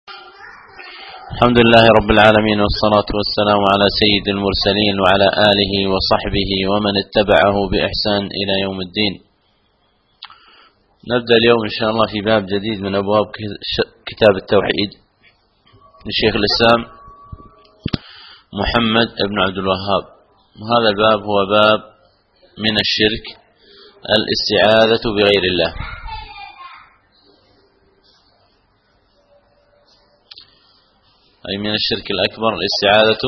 الحمد لله رب العالمين، والصلاة والسلام على سيد المرسلين وعلى آله وصحبه ومن اتبعه بإحسان إلى يوم الدين. نبدأ اليوم إن شاء الله في باب جديد من أبواب كتاب التوحيد للشيخ الإسلام محمد بن عبد الوهاب. هذا الباب هو باب من الشرك الاستعاذة بغير الله. أي من الشرك الأكبر الاستعاذة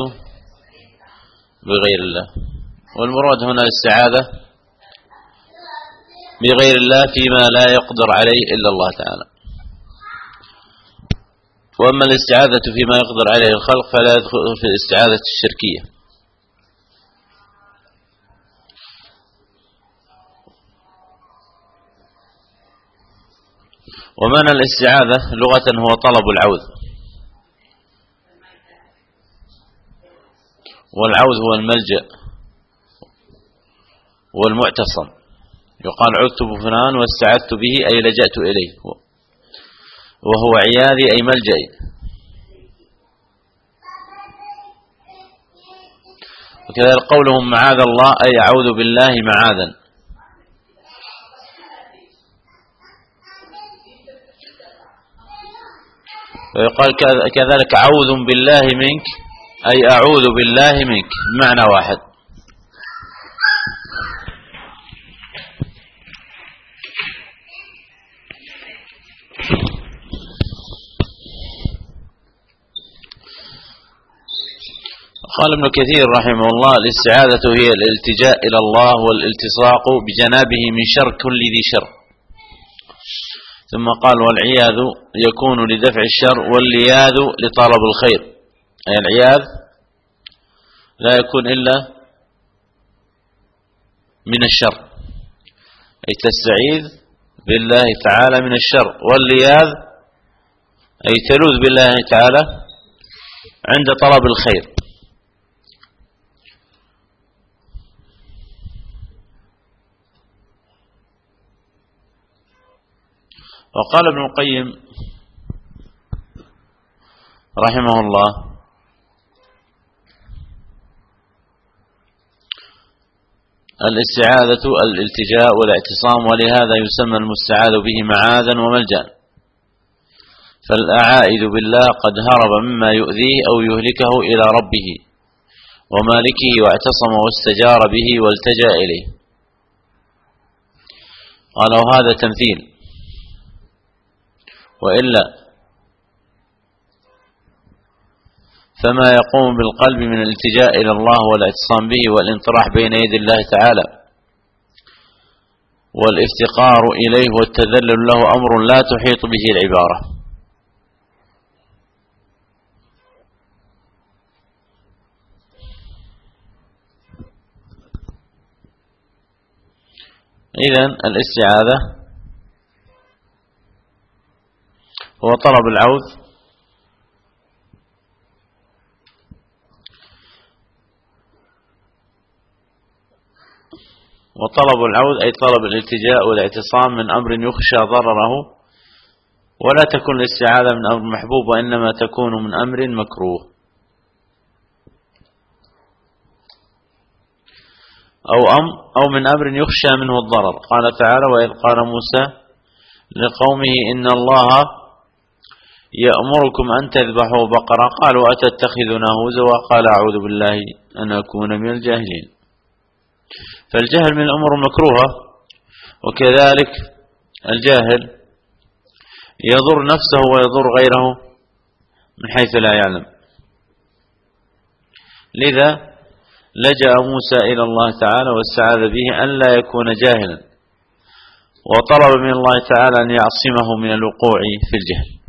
بغير الله، والمراد هنا الاستعاذة بغير الله فيما لا يقدر عليه إلا الله تعالى. وأما الاستعاذة فيما يقدر عليه الخلق فلا يدخل في الاستعاذة الشركية. ومعنى الاستعاذة لغة هو طلب العوذ، والعوذ هو الملجأ والمعتصم. يقال عذت بفلان واستعذت به أي لجأت إليه، وهو عياذي أي ملجئي. وكذلك قولهم معاذ الله أي أعوذ بالله معاذا. ويقال كذلك أعوذ بالله منك أي أعوذ بالله منك، بمعنى واحد. قال ابن كثير رحمه الله: الاستعاذة هي الالتجاء إلى الله والالتصاق بجنابه من شر كل ذي شر. ثم قال: والعياذ يكون لدفع الشر، واللياذ لطلب الخير. أي العياذ لا يكون إلا من الشر، أي تستعيذ بالله تعالى من الشر. واللياذ أي تلوذ بالله تعالى عند طلب الخير. وقال ابن القيم رحمه الله: الاستعاذة الالتجاء والاعتصام، ولهذا يسمى المستعاذ به معاذا وملجأ. فالأعائذ بالله قد هرب مما يؤذيه أو يهلكه إلى ربه ومالكه، واعتصم واستجار به والتجأ إليه. قال: وهذا تمثيل، وإلا فما يقوم بالقلب من الالتجاء إلى الله والاعتصام به والانطراح بين يدي الله تعالى والافتقار إليه والتذلل له أمر لا تحيط به العبارة. إذن الاستعاذة هو طلب العوذ وطلب العوذ أي طلب الالتجاء والاعتصام من أمر يخشى ضرره، ولا تكون الاستعاذة من أمر محبوب، وإنما تكون من أمر مكروه أو من أمر يخشى منه الضرر. قال تعالى: وإذ قال موسى لقومه إن الله يأمركم أن تذبحوا بقرة، قالوا أتتخذنا هزوا، قال أعوذ بالله أن أكون من الجاهلين. فالجهل من الأمور المكروهة، وكذلك الجاهل يضر نفسه ويضر غيره من حيث لا يعلم. لذا لجأ موسى إلى الله تعالى واستعاذ به أن لا يكون جاهلا، وطلب من الله تعالى أن يعصمه من الوقوع في الجهل.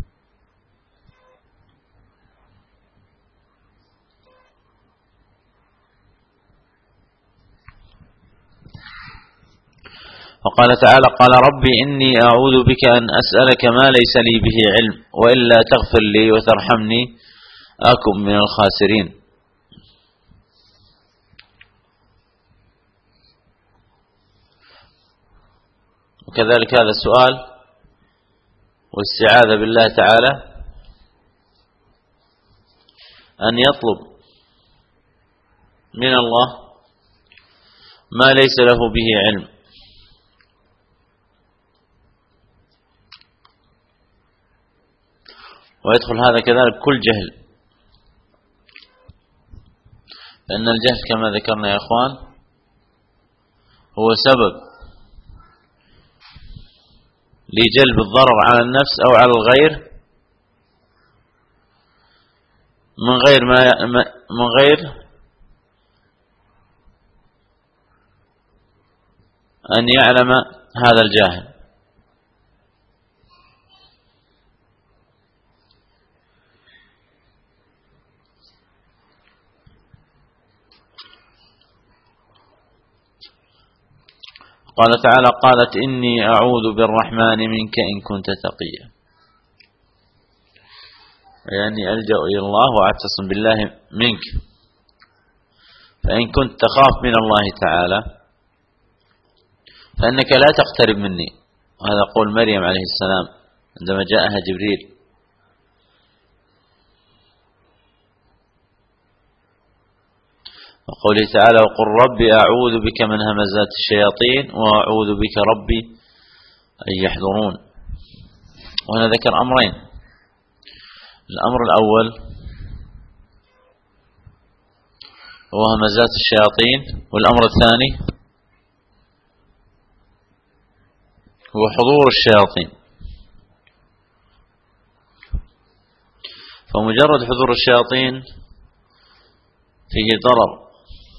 وقال تعالى: قال ربي إني أعوذ بك أن أسألك ما ليس لي به علم، وإلا تغفر لي وترحمني أكن من الخاسرين. وكذلك هذا السؤال والاستعاذة بالله تعالى أن يطلب من الله ما ليس له به علم، ويدخل هذا كذلك كل جهل، لأن الجهل كما ذكرنا يا أخوان هو سبب لجلب الضرر على النفس أو على الغير من غير أن يعلم هذا الجاهل. قال تعالى: قالت إني أعوذ بالرحمن منك إن كنت تقيا، يعني ألجأ إلى الله وأعتصم بالله منك، فإن كنت تخاف من الله تعالى فإنك لا تقترب مني. وهذا قول مريم عليه السلام عندما جاءها جبريل: وقوله تعالى: وقل ربي أعوذ بك من همزات الشياطين وأعوذ بك ربي أن يحضرون. وهنا ذكر أمرين: الأمر الأول هو همزات الشياطين، والأمر الثاني هو حضور الشياطين. فمجرد حضور الشياطين فيه ضرر،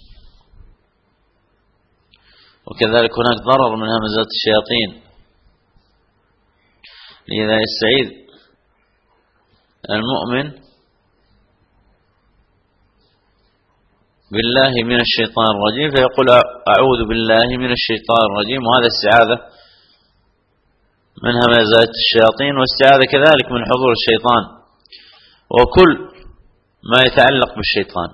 وكذلك هناك ضرر من همزات الشياطين. لذا يستعيذ المؤمن بالله من الشيطان الرجيم فيقول: أعوذ بالله من الشيطان الرجيم. وهذا استعاذة من همزات الشياطين، واستعاذة كذلك من حضور الشيطان وكل ما يتعلق بالشيطان.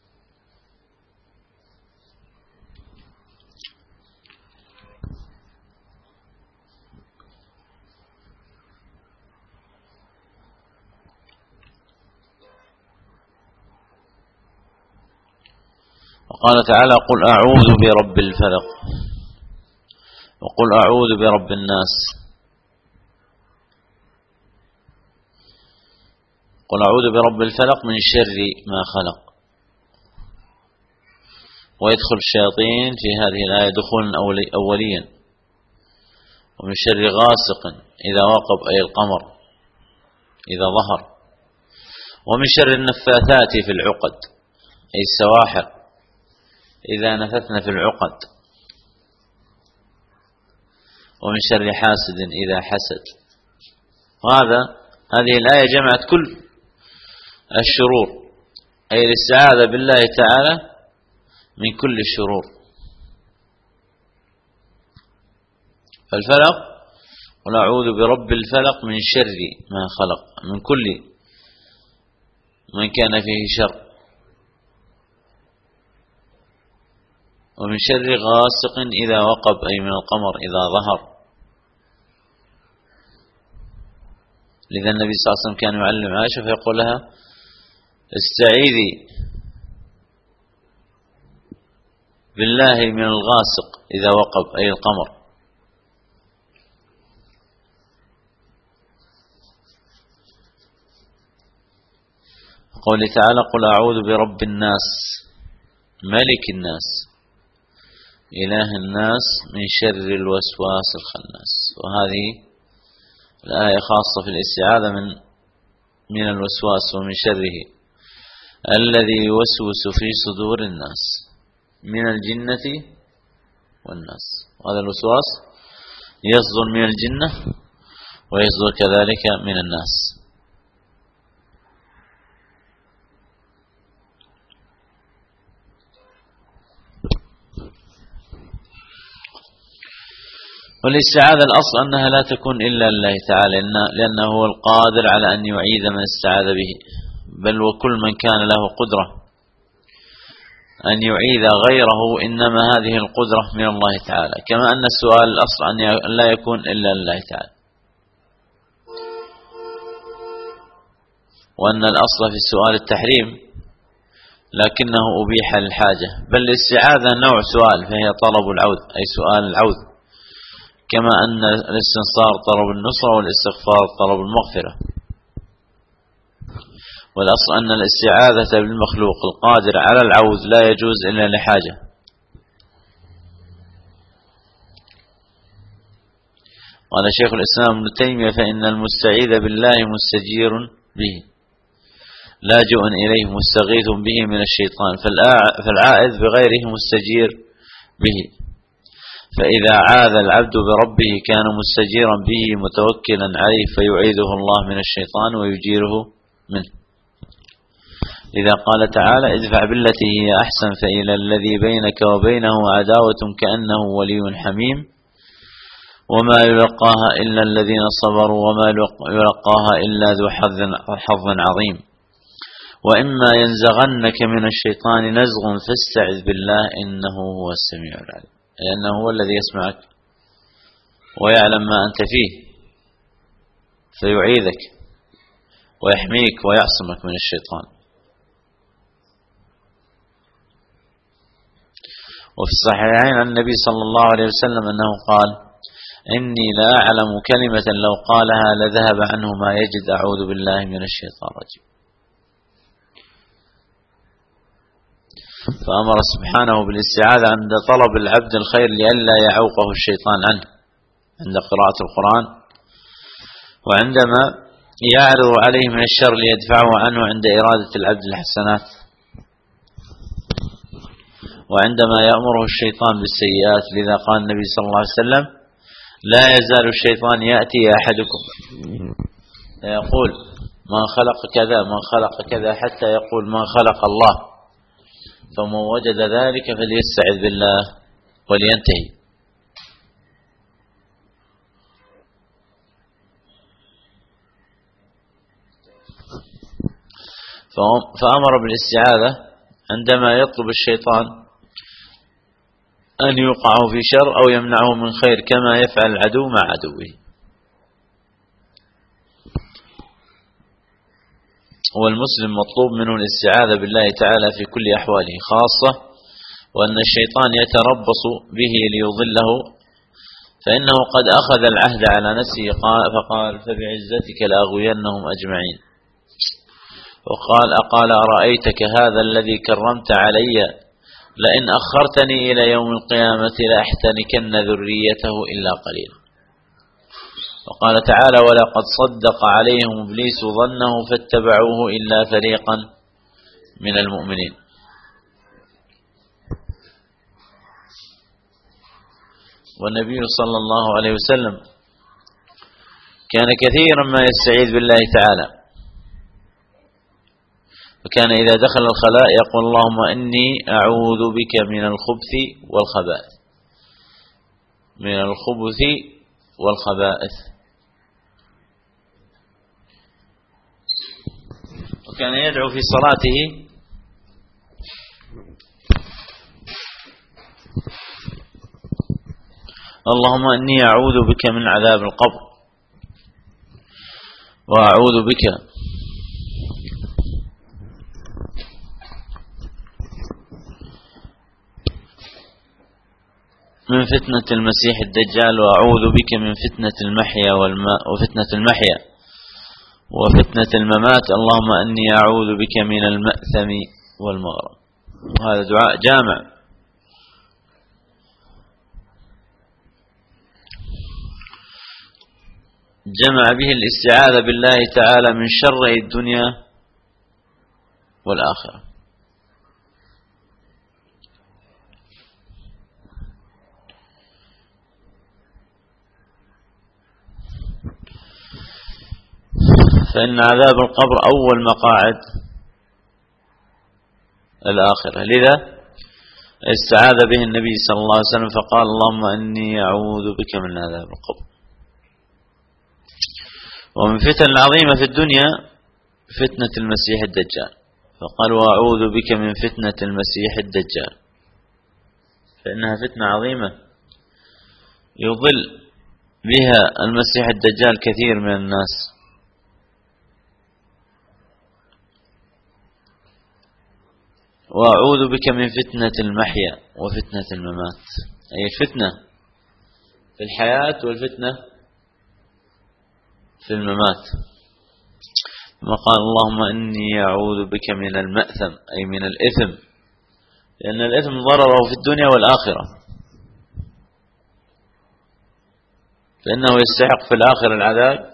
وقال تعالى: قل أعوذ برب الفلق وقل أعوذ برب الناس. قل أعوذ برب الفلق من شر ما خلق. ويدخل الشياطين في هذه الآية دخولا أوليا. ومن شر غاسق إذا وقب، أي القمر إذا ظهر. ومن شر النفاثات في العقد، أي السواحر إذا نفثن في العقد. ومن شر حاسد إذا حسد. هذه الآية جمعت كل الشرور، أي الاستعاذة بالله تعالى من كل الشرور. فالفلق: قل أعوذ برب الفلق من شر ما خلق، من كل من كان فيه شر. ومن شر غاسق إذا وقب، أي من القمر إذا ظهر. لذا النبي صلى الله عليه وسلم كان يعلم عائشة فيقول لها: استعيذي بالله من الغاسق إذا وقب، أي القمر. قوله تعالى: قل أعوذ برب الناس ملك الناس إله الناس من شر الوسواس الخناس. وهذه الآية خاصة في الاستعاذة من الوسواس ومن شره الذي يوسوس في صدور الناس من الجنة والناس. وهذا الوسواس يصدر من الجنة ويصدر كذلك من الناس. والاستعاذة الأصل أنها لا تكون إلا لله تعالى، لأنه هو القادر على أن يعيذ من استعاذ به، بل وكل من كان له قدرة أن يعيذ غيره إنما هذه القدرة من الله تعالى، كما أن السؤال الأصل أن لا يكون إلا لله تعالى، وأن الأصل في السؤال التحريم لكنه أبيح للحاجة، بل الاستعاذة نوع سؤال فهي طلب العوذ أي سؤال العوذ، كما أن الاستنصار طلب النصرة والاستغفار طلب المغفرة. والأصل أن الاستعاذة بالمخلوق القادر على العوذ لا يجوز إلا لحاجة. قال شيخ الإسلام ابن تيمية: فإن المستعيذ بالله مستجير به لاجئ إليه مستغيث به من الشيطان، فالعائذ بغيره مستجير به، فإذا عاذ العبد بربه كان مستجيرا به متوكلا عليه فيعيذه الله من الشيطان ويجيره منه. إذا قال تعالى: ادفع بالتي هي أحسن فإلى الذي بينك وبينه عداوة كأنه ولي حميم وما يلقاها إلا الذين صبروا وما يلقاها إلا ذو حظ عظيم، وإما ينزغنك من الشيطان نزغ فاستعذ بالله إنه هو السميع العليم، لأنه هو الذي يسمعك ويعلم ما أنت فيه فيعيذك ويحميك ويعصمك من الشيطان. وفي الصحيحين عن النبي صلى الله عليه وسلم أنه قال: إني لا أعلم كلمة لو قالها لذهب عنه ما يجد، أعوذ بالله من الشيطان الرجيم. فأمر سبحانه بالاستعاذة عند طلب العبد الخير لئلا يعوقه الشيطان عنه عند قراءة القرآن، وعندما يعرض عليه من الشر ليدفعه عنه عند إرادة العبد الحسنات، وعندما يأمره الشيطان بالسيئات. لذا قال النبي صلى الله عليه وسلم: لا يزال الشيطان يأتي أحدكم يقول من خلق كذا من خلق كذا حتى يقول من خلق الله، فمن وجد ذلك فليستعذ بالله ولينتهي. فأمر بالاستعاذة عندما يطلب الشيطان أن يوقعه في شر أو يمنعه من خير، كما يفعل العدو مع عدوه. والمسلم مطلوب منه الاستعاذة بالله تعالى في كل أحواله، خاصة وأن الشيطان يتربص به ليضله، فإنه قد أخذ العهد على نفسه فقال: فبعزتك لأغوينهم أجمعين. وقال: أقال أرأيتك هذا الذي كرمت علي لئن أخرتني إلى يوم القيامة لأحتنكن ذريته إلا قليلا. وقال تعالى: ولقد صدق عليهم إبليس ظنه فاتبعوه إلا فريقا من المؤمنين. والنبي صلى الله عليه وسلم كان كثيرا ما يستعيذ بالله تعالى، فكان إذا دخل الخلاء يقول: اللهم إني أعوذ بك من الخبث والخبائث، من الخبث والخبائث. وكان يدعو في صلاته: اللهم إني أعوذ بك من عذاب القبر، وأعوذ بك من فتنة المسيح الدجال، وأعوذ بك من فتنة المحيا وفتنة المحيا وفتنة الممات، اللهم أني أعوذ بك من المأثم والمغرم. وهذا دعاء جامع. جمع به الاستعاذة بالله تعالى من شر الدنيا والآخرة. فإن عذاب القبر أول مقاعد الآخرة، لذا استعاذ به النبي صلى الله عليه وسلم فقال: اللهم إني أعوذ بك من عذاب القبر. ومن فتن العظيمة في الدنيا فتنة المسيح الدجال، فقال: وأعوذ بك من فتنة المسيح الدجال، فإنها فتنة عظيمة يضل بها المسيح الدجال كثير من الناس. وأعوذ بك من فتنة المحيا وفتنة الممات، أي الفتنة في الحياة والفتنة في الممات. ثم قال اللهم إني أعوذ بك من المأثم، أي من الإثم، لأن الإثم ضرره في الدنيا والآخرة، فإنه يستحق في الآخرة العذاب،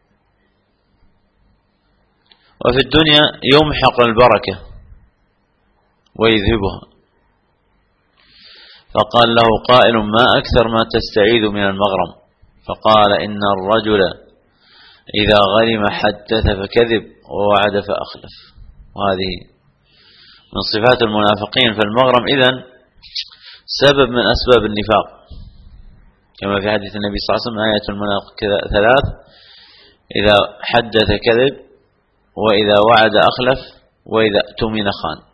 وفي الدنيا يمحق البركة ويذهبها. فقال له قائل ما أكثر ما تستعيذ من المغرم؟ فقال إن الرجل إذا غرم حدث فكذب ووعد فأخلف. وهذه من صفات المنافقين، فالمغرم إذن سبب من أسباب النفاق، كما في حديث النبي صلى الله عليه وسلم آية المنافق ثلاث: إذا حدث كذب، وإذا وعد أخلف، وإذا اؤتمن خان.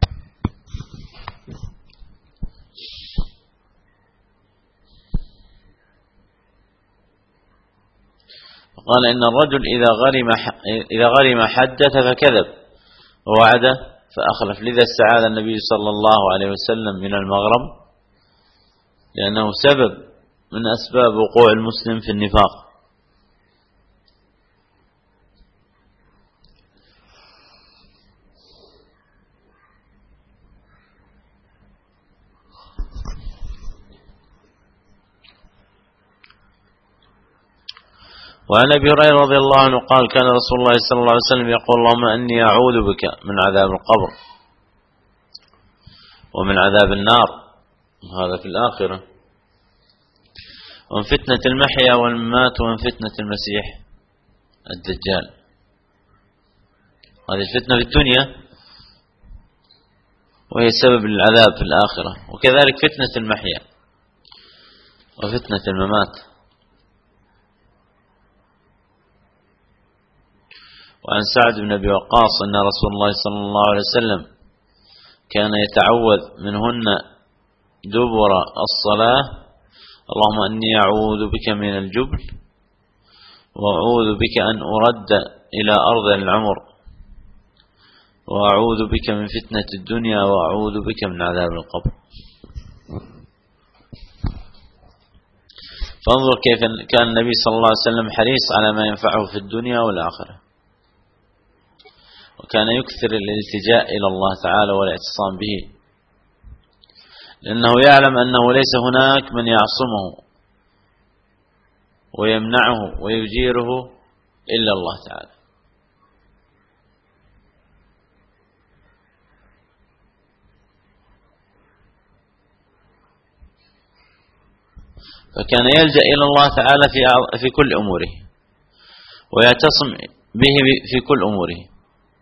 قال إن الرجل إذا غرم حدث فكذب ووعد فأخلف. لذا استعاذ النبي صلى الله عليه وسلم من المغرم، لأنه سبب من أسباب وقوع المسلم في النفاق. وعن أبي هريرة رضي الله عنه قال كان رسول الله صلى الله عليه وسلم يقول اللهم إني أعوذ بك من عذاب القبر ومن عذاب النار، هذا في الآخرة، ومن فتنة المحيا والممات، ومن فتنة المسيح الدجال. هذه الفتنة في الدنيا وهي سبب للعذاب في الآخرة، وكذلك فتنة المحيا وفتنة الممات. وعن سعد بن أبي وقاص أن رسول الله صلى الله عليه وسلم كان يتعوذ منهن دبر الصلاة: اللهم إني أعوذ بك من الجبن، وأعوذ بك أن أرد إلى أرض العمر، وأعوذ بك من فتنة الدنيا، وأعوذ بك من عذاب القبر. فانظر كيف كان النبي صلى الله عليه وسلم حريص على ما ينفعه في الدنيا والآخرة، وكان يكثر الالتجاء إلى الله تعالى والاعتصام به، لأنه يعلم أنه ليس هناك من يعصمه ويمنعه ويجيره إلا الله تعالى. فكان يلجأ إلى الله تعالى في كل أموره، ويعتصم به في كل أموره.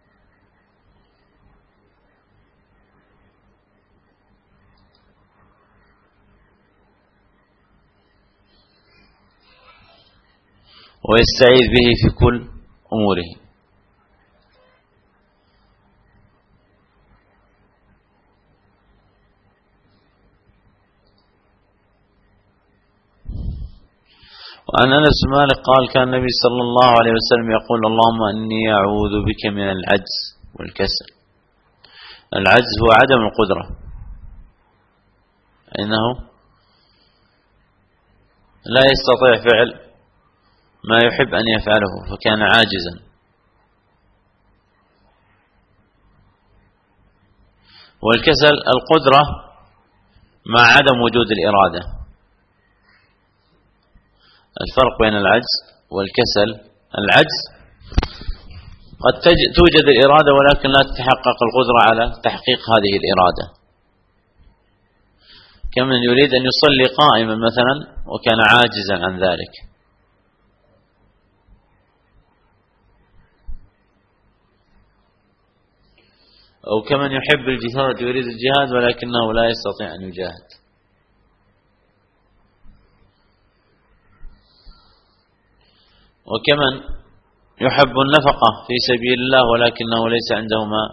ويستعيذ به في كل أموره. وعن أنس بن مالك قال كان النبي صلى الله عليه وسلم يقول اللهم إني أعوذ بك من العجز والكسل. العجز هو عدم القدرة، إنه لا يستطيع فعل ما يحب أن يفعله فكان عاجزا. والكسل القدرة مع عدم وجود الإرادة. الفرق بين العجز والكسل: العجز قد توجد الإرادة ولكن لا تتحقق القدرة على تحقيق هذه الإرادة، كمن يريد أن يصلي قائما مثلا وكان عاجزا عن ذلك، أو كمن يحب الجهاد يريد الجهاد ولكنه لا يستطيع أن يجاهد. وكمن يحب النفقة في سبيل الله ولكنه ليس عنده ما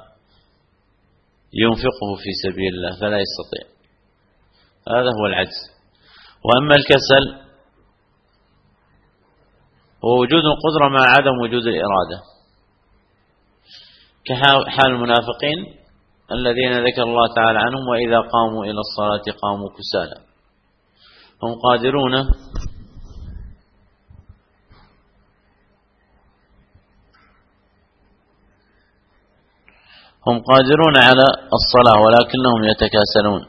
ينفقه في سبيل الله فلا يستطيع. هذا هو العجز. وأما الكسل هو وجود القدرة مع عدم وجود الإرادة، كحال المنافقين الذين ذكر الله تعالى عنهم وإذا قاموا إلى الصلاة قاموا كسالى. هم قادرون على الصلاة ولكنهم يتكاسلون.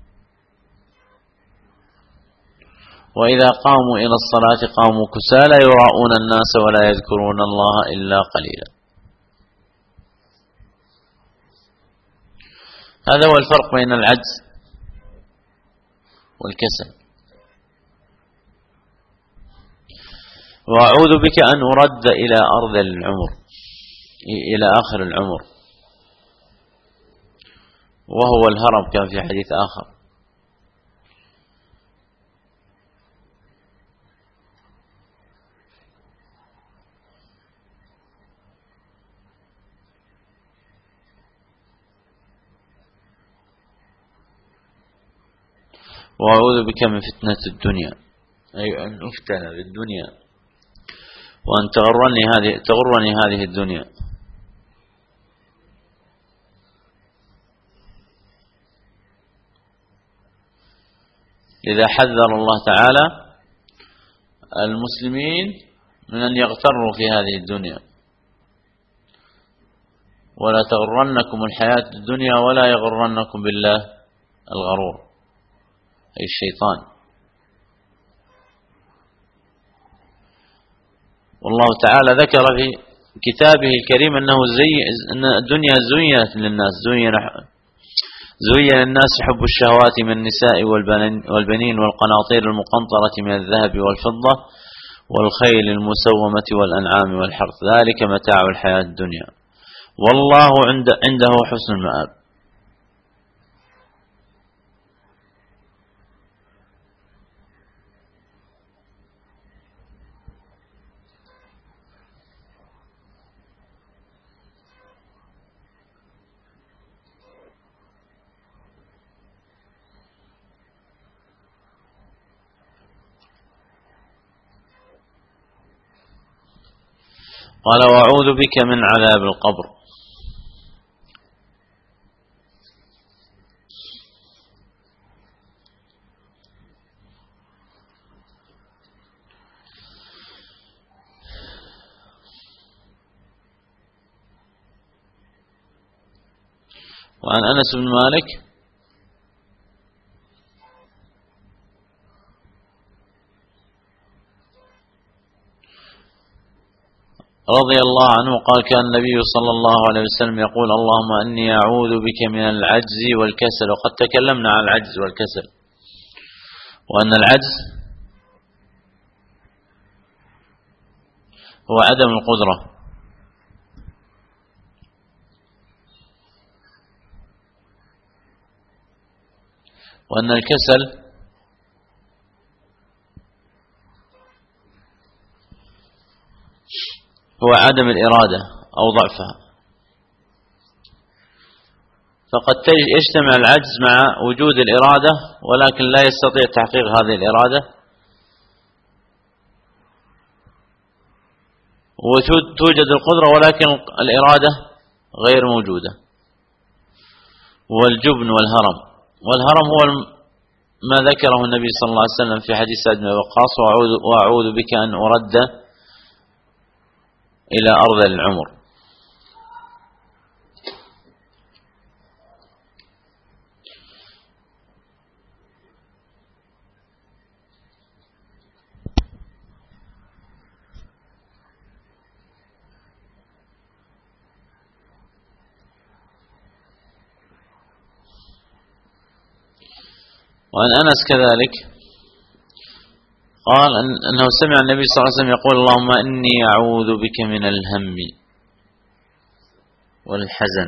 وإذا قاموا إلى الصلاة قاموا كسالى يراءون الناس ولا يذكرون الله إلا قليلا. هذا هو الفرق بين العجز والكسل. وأعوذ بك أن أرد إلى أرض العمر، إلى آخر العمر، وهو الهرم كان في حديث آخر. وأعوذ بك من فتنة الدنيا، أي أن أفتن بالدنيا وأن تغرني هذه الدنيا. لذا حذر الله تعالى المسلمين من أن يغتروا في هذه الدنيا. ولا تغرنكم الحياة الدنيا ولا يغرنكم بالله الغرور، أي الشيطان. والله تعالى ذكر في كتابه الكريم أن الدنيا زينت للناس، زين الناس حب الشهوات من النساء والبنين والقناطير المقنطرة من الذهب والفضة والخيل المسومة والأنعام والحرث، ذلك متاع الحياة الدنيا والله عنده حسن المآب. قال وأعوذ بك من عذاب القبر. وعن أنس بن مالك رضي الله عنه قال كان النبي صلى الله عليه وسلم يقول اللهم أني أعوذ بك من العجز والكسل. وقد تكلمنا عن العجز والكسل، وأن العجز هو عدم القدرة، وأن الكسل هو عدم الإرادة أو ضعفها. فقد يجتمع العجز مع وجود الإرادة ولكن لا يستطيع تحقيق هذه الإرادة، وتوجد القدرة ولكن الإرادة غير موجودة. والجبن والهرم هو ما ذكره النبي صلى الله عليه وسلم في حديث سعد بن وقاص وأعوذ بك أن أرد إلى أرض العمر. وعن أنس كذلك قال أنه سمع النبي صلى الله عليه وسلم يقول اللهم إني أعوذ بك من الهم والحزن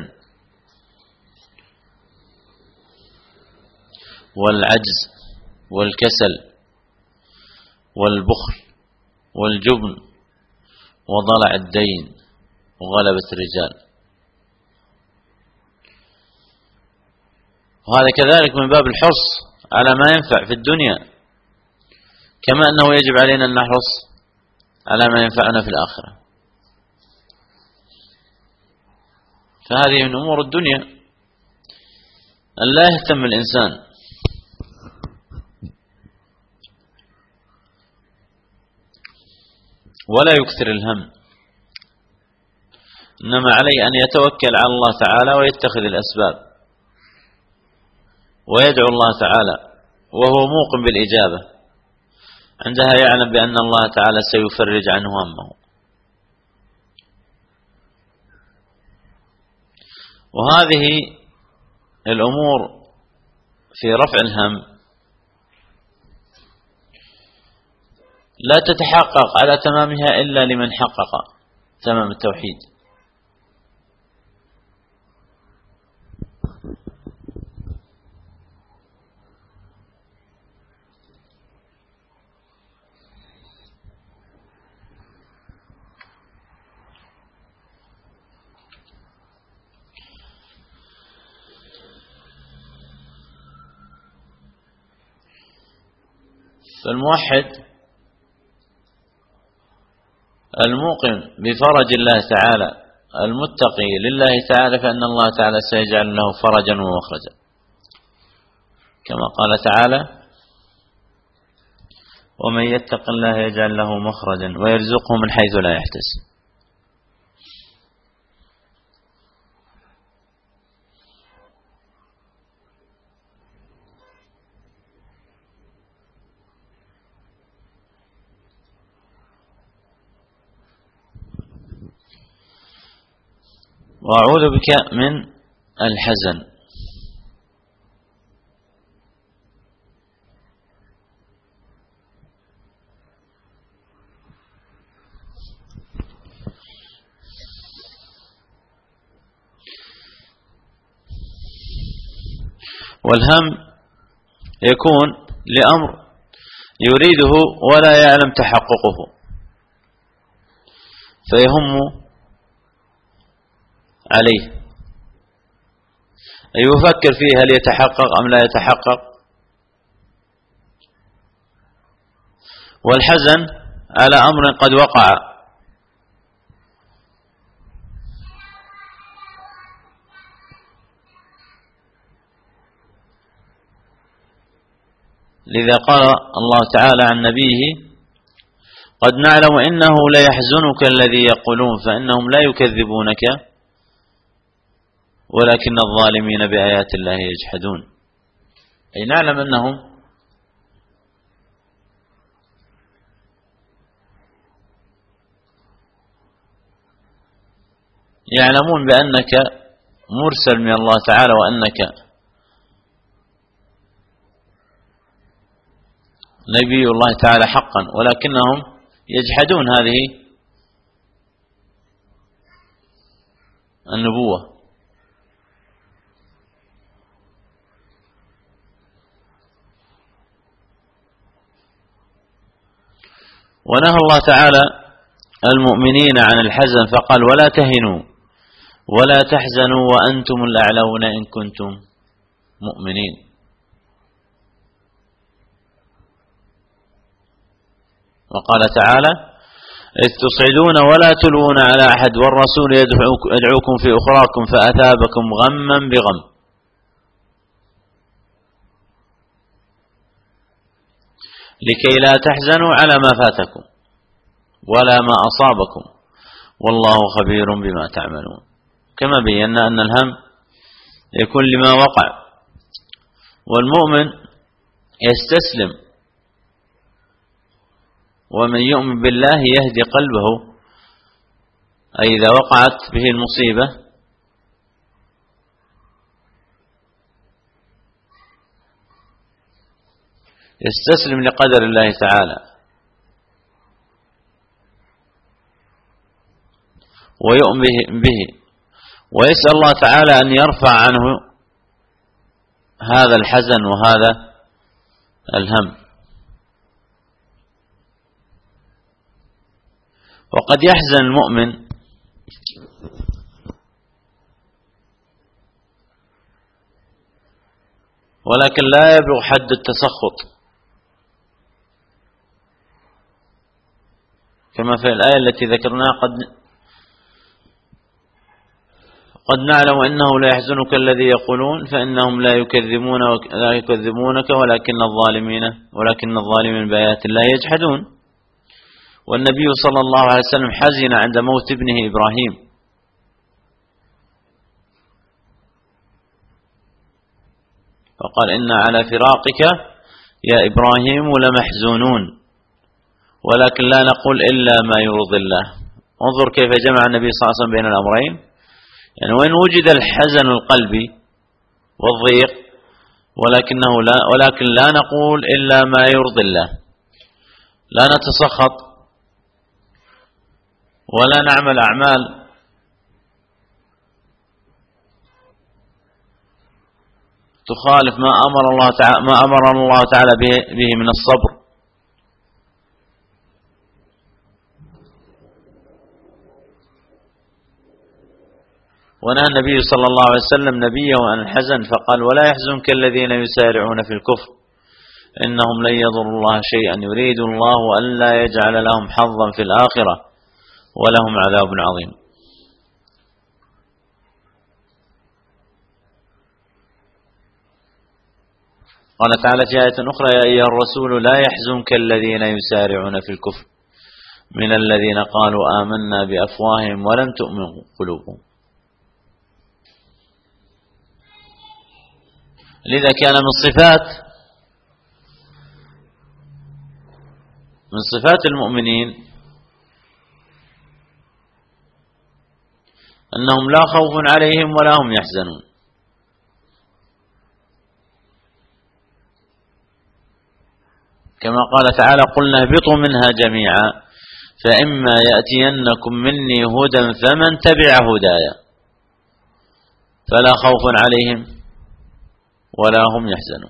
والعجز والكسل والبخل والجبن وضلع الدين وغلبة الرجال. وهذا كذلك من باب الحرص على ما ينفع في الدنيا، كما أنه يجب علينا أن نحرص على ما ينفعنا في الآخرة. فهذه من أمور الدنيا أن لا يهتم الإنسان ولا يكثر الهم، إنما عليه أن يتوكل على الله تعالى ويتخذ الأسباب ويدعو الله تعالى وهو موقن بالإجابة، عندها يعلم بأن الله تعالى سيفرج عنه همه. وهذه الأمور في رفع الهم لا تتحقق على تمامها إلا لمن حقق تمام التوحيد. فالموحد الموقن بفرج الله تعالى المتقي لله تعالى فإن الله تعالى سيجعل له فرجا ومخرجا، كما قال تعالى: ومن يتق الله يجعل له مخرجا ويرزقه من حيث لا يحتسب. وأعوذ بك من الحزن. والهم يكون لأمر يريده ولا يعلم تحققه فيهم عليه أن يفكر فيه هل يتحقق أم لا يتحقق. والحزن على أمر قد وقع لذا قال الله تعالى عن نبيه: قد نعلم إنه ليحزنك الذي يقولون فإنهم لا يكذبونك ولكن الظالمين بآيات الله يجحدون. أي نعلم أنهم يعلمون بأنك مرسل من الله تعالى وأنك نبي الله تعالى حقا، ولكنهم يجحدون هذه النبوة. ونهى الله تعالى المؤمنين عن الحزن فقال: ولا تهنوا ولا تحزنوا وأنتم الأعلون إن كنتم مؤمنين. وقال تعالى: إذ تصعدون ولا تلوون على أحد والرسول يدعوكم في أخراكم فأثابكم غما بغم. لكي لا تحزنوا على ما فاتكم ولا ما أصابكم والله خبير بما تعملون. كما بينا أن الهم يكون لما وقع، والمؤمن يستسلم، ومن يؤمن بالله يهدي قلبه، أي إذا وقعت به المصيبة يستسلم لقدر الله تعالى ويؤمن به ويسأل الله تعالى أن يرفع عنه هذا الحزن وهذا الهم. وقد يحزن المؤمن ولكن لا يبلغ حد التسخط، كما في الآية التي ذكرناها: قد نعلم أنه لا يحزنك الذي يقولون فإنهم لا يكذبونك ولكن الظالمين بآيات الله يجحدون. والنبي صلى الله عليه وسلم حزن عند موت ابنه إبراهيم، فقال إن على فراقك يا إبراهيم لمحزونون ولكن لا نقول إلا ما يرضي الله. انظر كيف جمع النبي صلى الله عليه وسلم بين الأمرين، يعني وين وجد الحزن القلبي والضيق ولكن لا نقول إلا ما يرضي الله، لا نتسخط ولا نعمل أعمال تخالف ما أمر الله تعالى به من الصبر. ونهى النبي صلى الله عليه وسلم نبيه عن الحزن فقال ولا يحزنك الذين يسارعون في الكفر إنهم لن يضروا الله شيئا يريد الله ألا يجعل لهم حظا في الآخرة ولهم عذاب عظيم. قال تعالى في آية أخرى يا أيها الرسول لا يحزنك الذين يسارعون في الكفر من الذين قالوا آمنا بأفواههم ولم تؤمن قلوبهم. لذا كان من صفات المؤمنين أنهم لا خوف عليهم ولا هم يحزنون. كما قال تعالى قلنا اهبطوا منها جميعا فإما يأتينكم مني هدى فمن تبع هدايا فلا خوف عليهم ولا هم يحزنون.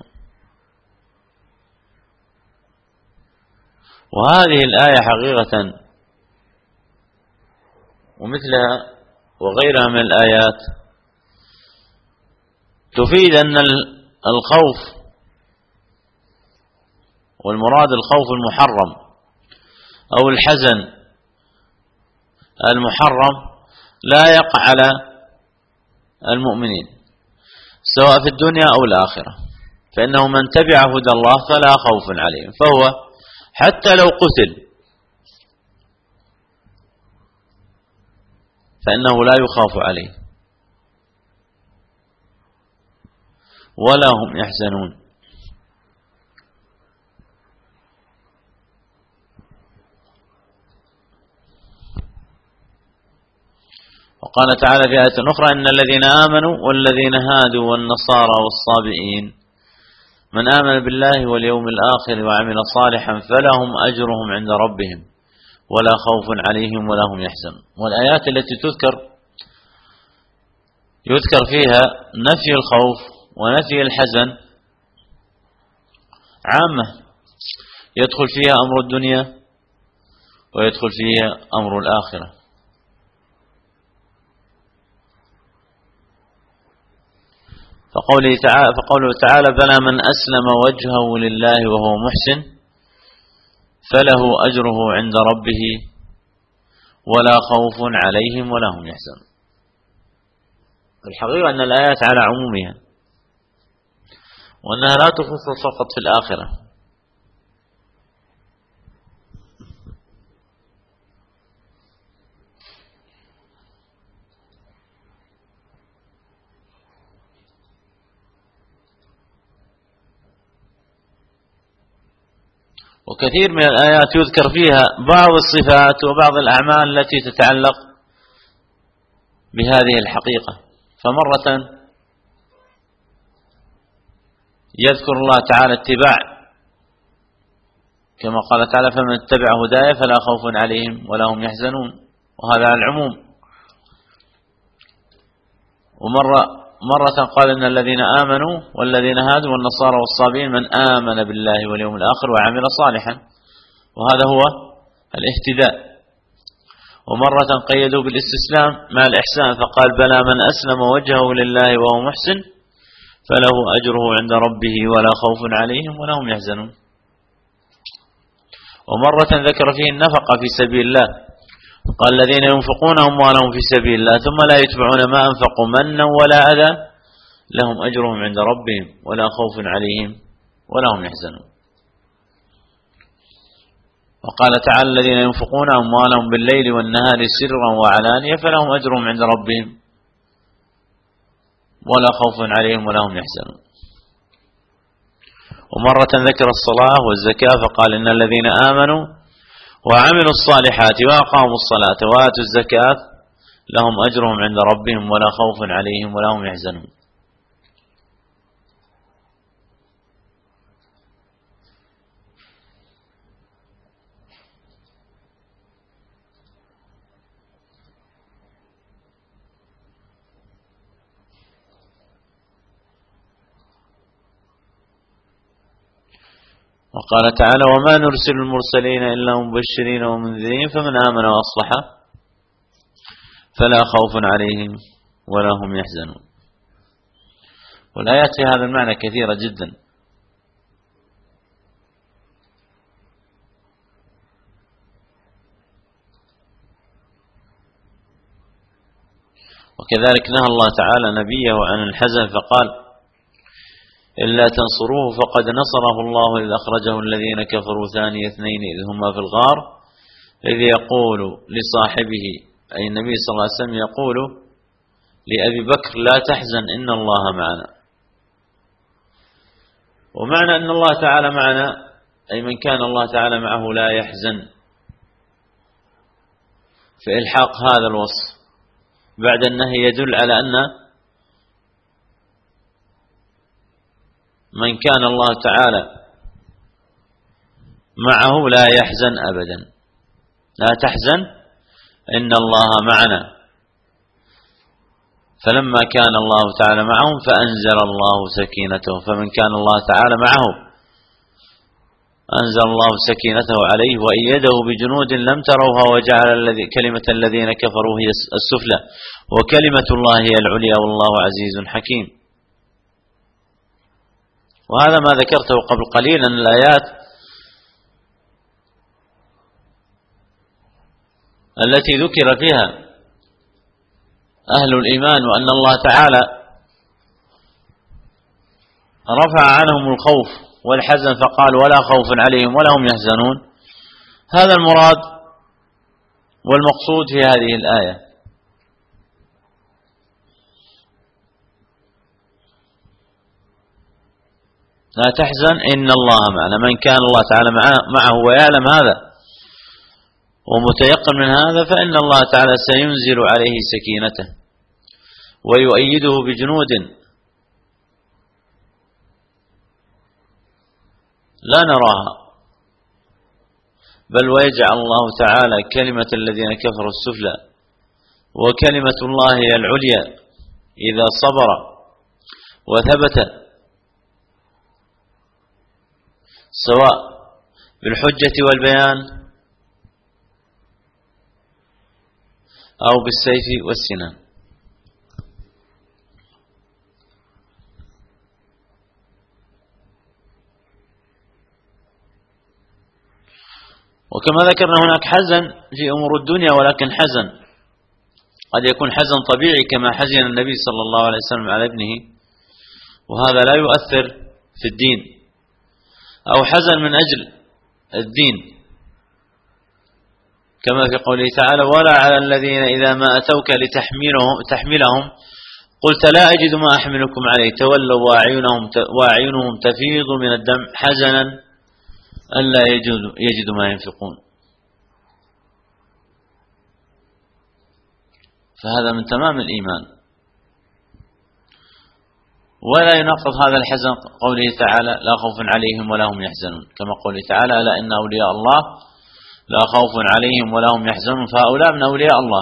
وهذه الآية حقيقة ومثلها وغيرها من الآيات تفيد أن الخوف، والمراد الخوف المحرم أو الحزن المحرم لا يقع على المؤمنين سواء في الدنيا أو الآخرة، فإنه من تبع هدى الله فلا خوف عليهم، فهو حتى لو قتل فإنه لا يخاف عليه ولا هم يحزنون. وقال تعالى في آية أخرى إن الذين آمنوا والذين هادوا والنصارى والصابئين من آمن بالله واليوم الآخر وعمل صالحا فلهم أجرهم عند ربهم ولا خوف عليهم ولا هم يحزنون. والآيات التي يذكر فيها نفي الخوف ونفي الحزن عامة، يدخل فيها أمر الدنيا ويدخل فيها أمر الآخرة. فقوله تعالى بلى من أسلم وجهه لله وهو محسن فله أجره عند ربه ولا خوف عليهم ولا هم يحزنون. الحقيقة أن الآيات على عمومها وأنها لا تخصص فقط في الآخرة. وكثير من الآيات يذكر فيها بعض الصفات وبعض الأعمال التي تتعلق بهذه الحقيقة. فمرة يذكر الله تعالى اتباع كما قال تعالى فمن اتبع هدايا فلا خوف عليهم ولا هم يحزنون، وهذا على العموم. ومرة قال إن الذين آمنوا والذين هادوا والنصارى والصابئين من آمن بالله واليوم الآخر وعمل صالحا، وهذا هو الاهتداء. ومرة قيدوا بالاستسلام مع الإحسان فقال بلى من أسلم وجهه لله وهو محسن فله أجره عند ربه ولا خوف عليهم ولا هم يحزنون. ومرة ذكر فيه النفقة في سبيل الله قال الذين ينفقون أموالهم في سبيل الله ثم لا يتبعون ما أنفقوا منا ولا أذى لهم أجرهم عند ربهم ولا خوف عليهم ولا هم يحزنون. وقال تعالى الذين ينفقون أموالهم بالليل والنهار سرا وعلانية فلهم أجرهم عند ربهم ولا خوف عليهم ولا هم يحزنون. ومرة ذكر الصلاة والزكاة فقال إن الذين آمنوا وعملوا الصالحات وأقاموا الصلاة وآتوا الزكاة لهم أجرهم عند ربهم ولا خوف عليهم ولا هم يحزنون. وقال تعالى وما نرسل المرسلين إلا مبشرين ومنذرين فمن آمن وأصلح فلا خوف عليهم ولا هم يحزنون. والآيات في هذا المعنى كثيرة جدا. وكذلك نهى الله تعالى نبيه عن الحزن فقال إلا تنصروه فقد نصره الله إذ أخرجه الذين كفروا ثاني اثنين إذ هما في الغار إذ يقول لصاحبه أي النبي صلى الله عليه وسلم يقول لأبي بكر لا تحزن إن الله معنا. ومعنى أن الله تعالى معنا أي من كان الله تعالى معه لا يحزن. فإلحاق هذا الوصف بعد النهي يدل على أن من كان الله تعالى معه لا يحزن أبدا. لا تحزن إن الله معنا. فلما كان الله تعالى معهم فأنزل الله سكينته. فمن كان الله تعالى معه أنزل الله سكينته عليه وأيده بجنود لم تروها وجعل كلمة الذين كفروا هي السفلى وكلمة الله هي العليا والله عزيز حكيم. وهذا ما ذكرته قبل قليل أن الآيات التي ذكر فيها أهل الإيمان وأن الله تعالى رفع عنهم الخوف والحزن فقال ولا خوف عليهم ولا هم يحزنون. هذا المراد والمقصود في هذه الآية. لا تحزن إن الله معنا. من كان الله تعالى معه ويعلم هذا ومتيقن من هذا فإن الله تعالى سينزل عليه سكينته ويؤيده بجنود لا نراها بل ويجعل الله تعالى كلمة الذين كفروا السفلى وكلمة الله هي العليا إذا صبر وثبت سواء بالحجة والبيان أو بالسيف والسنان. وكما ذكرنا هناك حزن في أمور الدنيا ولكن حزن قد يكون حزن طبيعي كما حزن النبي صلى الله عليه وسلم على ابنه وهذا لا يؤثر في الدين أو حزن من أجل الدين كما في قوله تعالى ولا على الذين إذا ما أتوك لتحملهم قلت لا أجد ما أحملكم عليه تولوا وأعينهم تفيض من الدم حزنا ألا يجدوا ما ينفقون. فهذا من تمام الإيمان. ولا ينقض هذا الحزن قوله تعالى لا خوف عليهم ولا هم يحزنون كما قوله تعالى ألا إن أولياء الله لا خوف عليهم ولا هم يحزنون فهؤلاء من أولياء الله.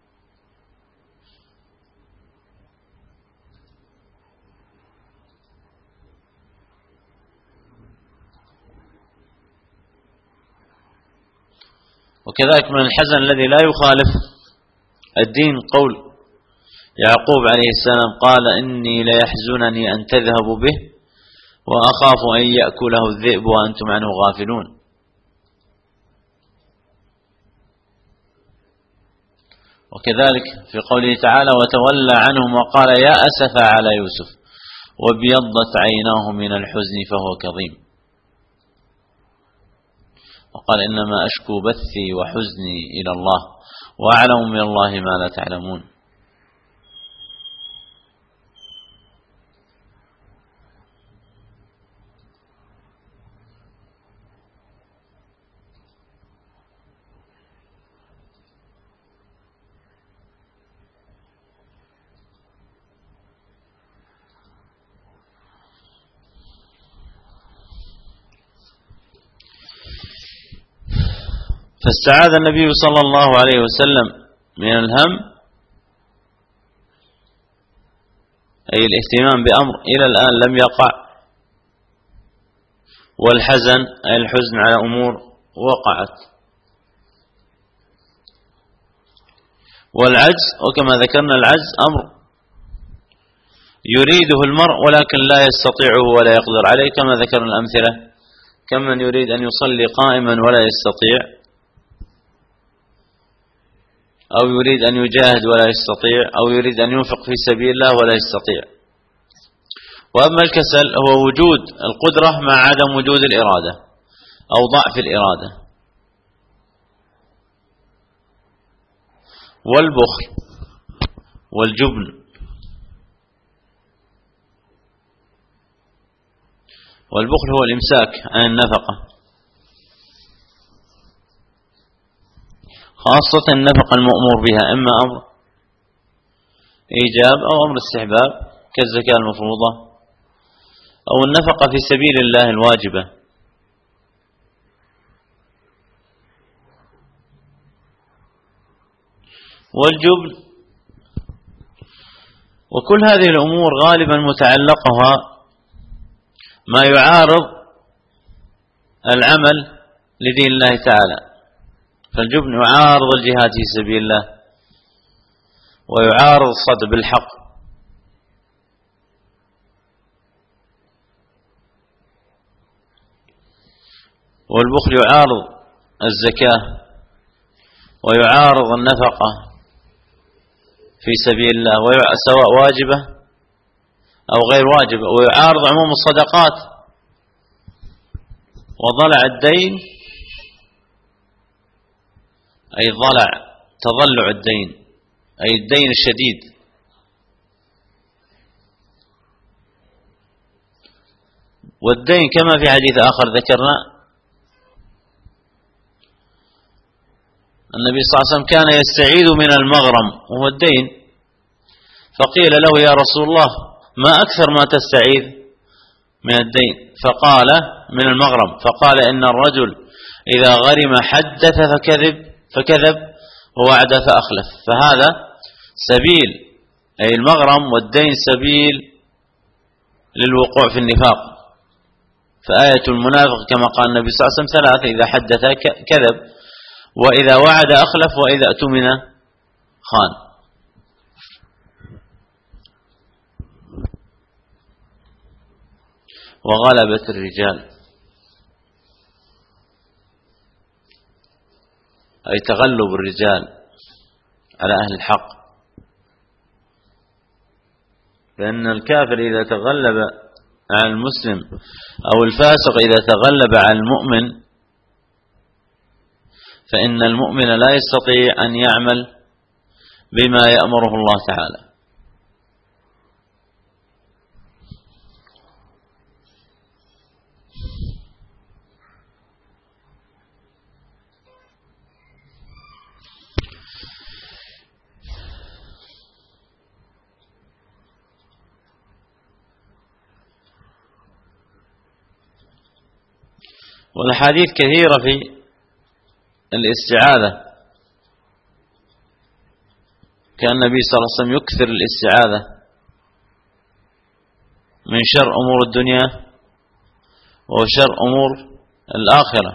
وكذلك من الحزن الذي لا يخالف الدين قول يعقوب عليه السلام قال إني ليحزنني أن تذهبوا به وأخاف أن يأكله الذئب وأنتم عنه غافلون. وكذلك في قوله تعالى وتولى عنهم وقال يا أسفا على يوسف وابيضت عيناه من الحزن فهو كظيم، وقال إنما أشكو بثي وحزني إلى الله وأعلم من الله ما لا تعلمون. فاستعاذ النبي صلى الله عليه وسلم من الهم أي الاهتمام بأمر إلى الآن لم يقع، والحزن أي الحزن على أمور وقعت، والعجز وكما ذكرنا العجز أمر يريده المرء ولكن لا يستطيعه ولا يقدر عليه، كما ذكرنا الأمثلة كم من يريد أن يصلي قائما ولا يستطيع، أو يريد أن يجاهد ولا يستطيع، أو يريد أن ينفق في سبيل الله ولا يستطيع. وأما الكسل هو وجود القدرة مع عدم وجود الإرادة أو ضعف الإرادة. والبخل والجبن والبخل هو الإمساك عن النفقة، خاصة النفقة المأمور بها، إما أمر إيجاب أو أمر استحباب كالزكاة المفروضة أو النفقة في سبيل الله الواجبة. والجبن وكل هذه الأمور غالبا متعلقها ما يعارض العمل لدين الله تعالى، فالجبن يعارض الجهاد في سبيل الله ويعارض الصدق بالحق، والبخل يعارض الزكاة ويعارض النفقة في سبيل الله سواء واجبة أو غير واجبة، ويعارض عموم الصدقات. وضلع الدين أي تضلع الدين أي الدين الشديد. والدين كما في حديث آخر ذكرنا النبي صلى الله عليه وسلم كان يستعيذ من المغرم وهو الدين، فقيل له يا رسول الله ما أكثر ما تستعيذ من الدين؟ فقال من المغرم، فقال إن الرجل إذا غرم حدث فكذب ووعد فأخلف. فهذا سبيل أي المغرم والدين سبيل للوقوع في النفاق. فآية المنافق كما قال النبي صلى الله عليه وسلم ثلاثة: إذا حدث كذب، وإذا وعد أخلف، وإذا اؤتمن خان. وغلبة الرجال أي تغلب الرجال على أهل الحق، لأن الكافر إذا تغلب على المسلم أو الفاسق إذا تغلب على المؤمن فإن المؤمن لا يستطيع أن يعمل بما يأمره الله تعالى. والحديث كثيرة في الاستعاذة، كان النبي صلى الله عليه وسلم يكثر الاستعاذة من شر أمور الدنيا وشر أمور الآخرة.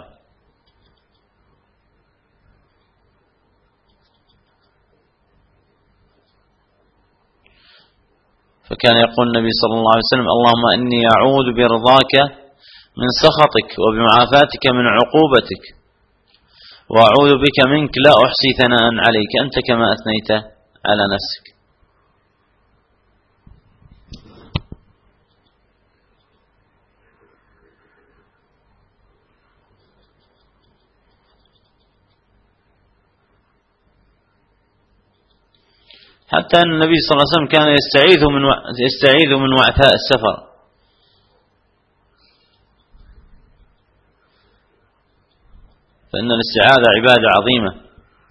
فكان يقول النبي صلى الله عليه وسلم: اللهم إني أعوذ برضاك من سخطك وبمعافاتك من عقوبتك وأعوذ بك منك لا أحصي ثناء عليك أنت كما أثنيت على نفسك. حتى أن النبي صلى الله عليه وسلم كان يستعيذ من وعثاء السفر، فإن الاستعاذة عبادة عظيمة.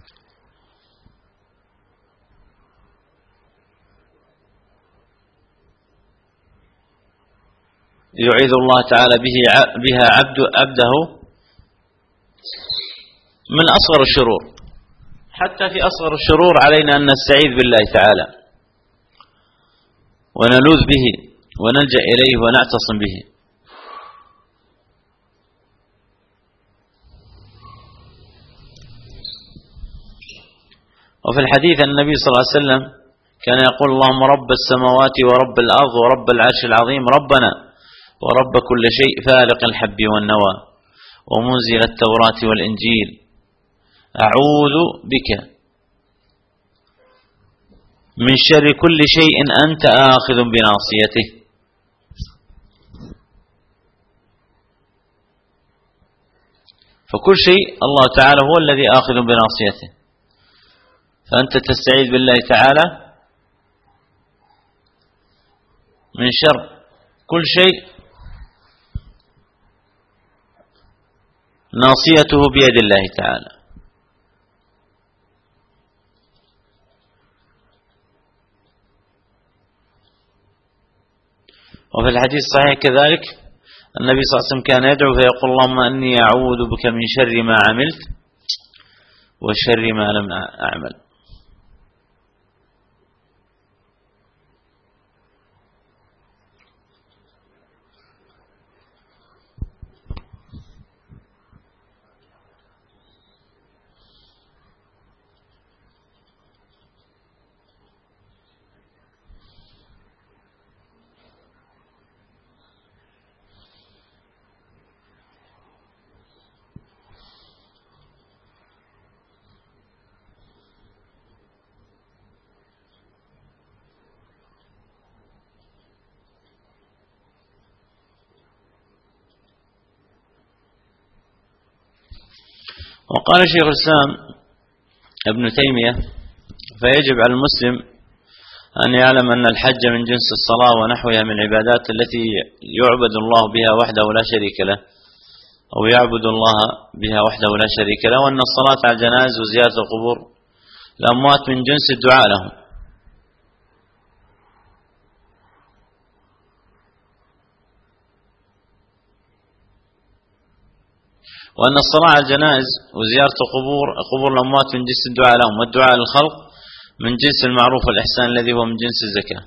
يعيذ الله تعالى بها عبده من أصغر الشرور. حتى في أصغر الشرور علينا أن نستعيذ بالله تعالى ونلوذ به ونلجأ إليه ونعتصم به. وفي الحديث أن النبي صلى الله عليه وسلم كان يقول اللهم رب السماوات ورب الأرض ورب العرش العظيم ربنا ورب كل شيء فالق الحب والنوى ومنزل التوراة والإنجيل أعوذ بك من شر كل شيء أنت آخذ بناصيته. فكل شيء الله تعالى هو الذي آخذ بناصيته، فأنت تستعيذ بالله تعالى من شر كل شيء ناصيته بيد الله تعالى. وفي الحديث الصحيح كذلك النبي صلى الله عليه وسلم كان يدعو فيقول اللهم أني أعوذ بك من شر ما عملت وشر ما لم أعمل. وقال شيخ الإسلام ابن تيمية فيجب على المسلم أن يعلم أن الحج من جنس الصلاة ونحوها من العبادات التي يعبد الله بها وحده لا شريك له أو يعبد الله بها وحده لا شريك له، وأن الصلاة على الجنائز وزيارة القبور الأموات من جنس الدعاء لهم. وأن الصلاة على الجنائز وزيارة قبور الأموات من جنس الدعاء لهم، والدعاء للخلق من جنس المعروف والإحسان الذي هو من جنس الزكاة،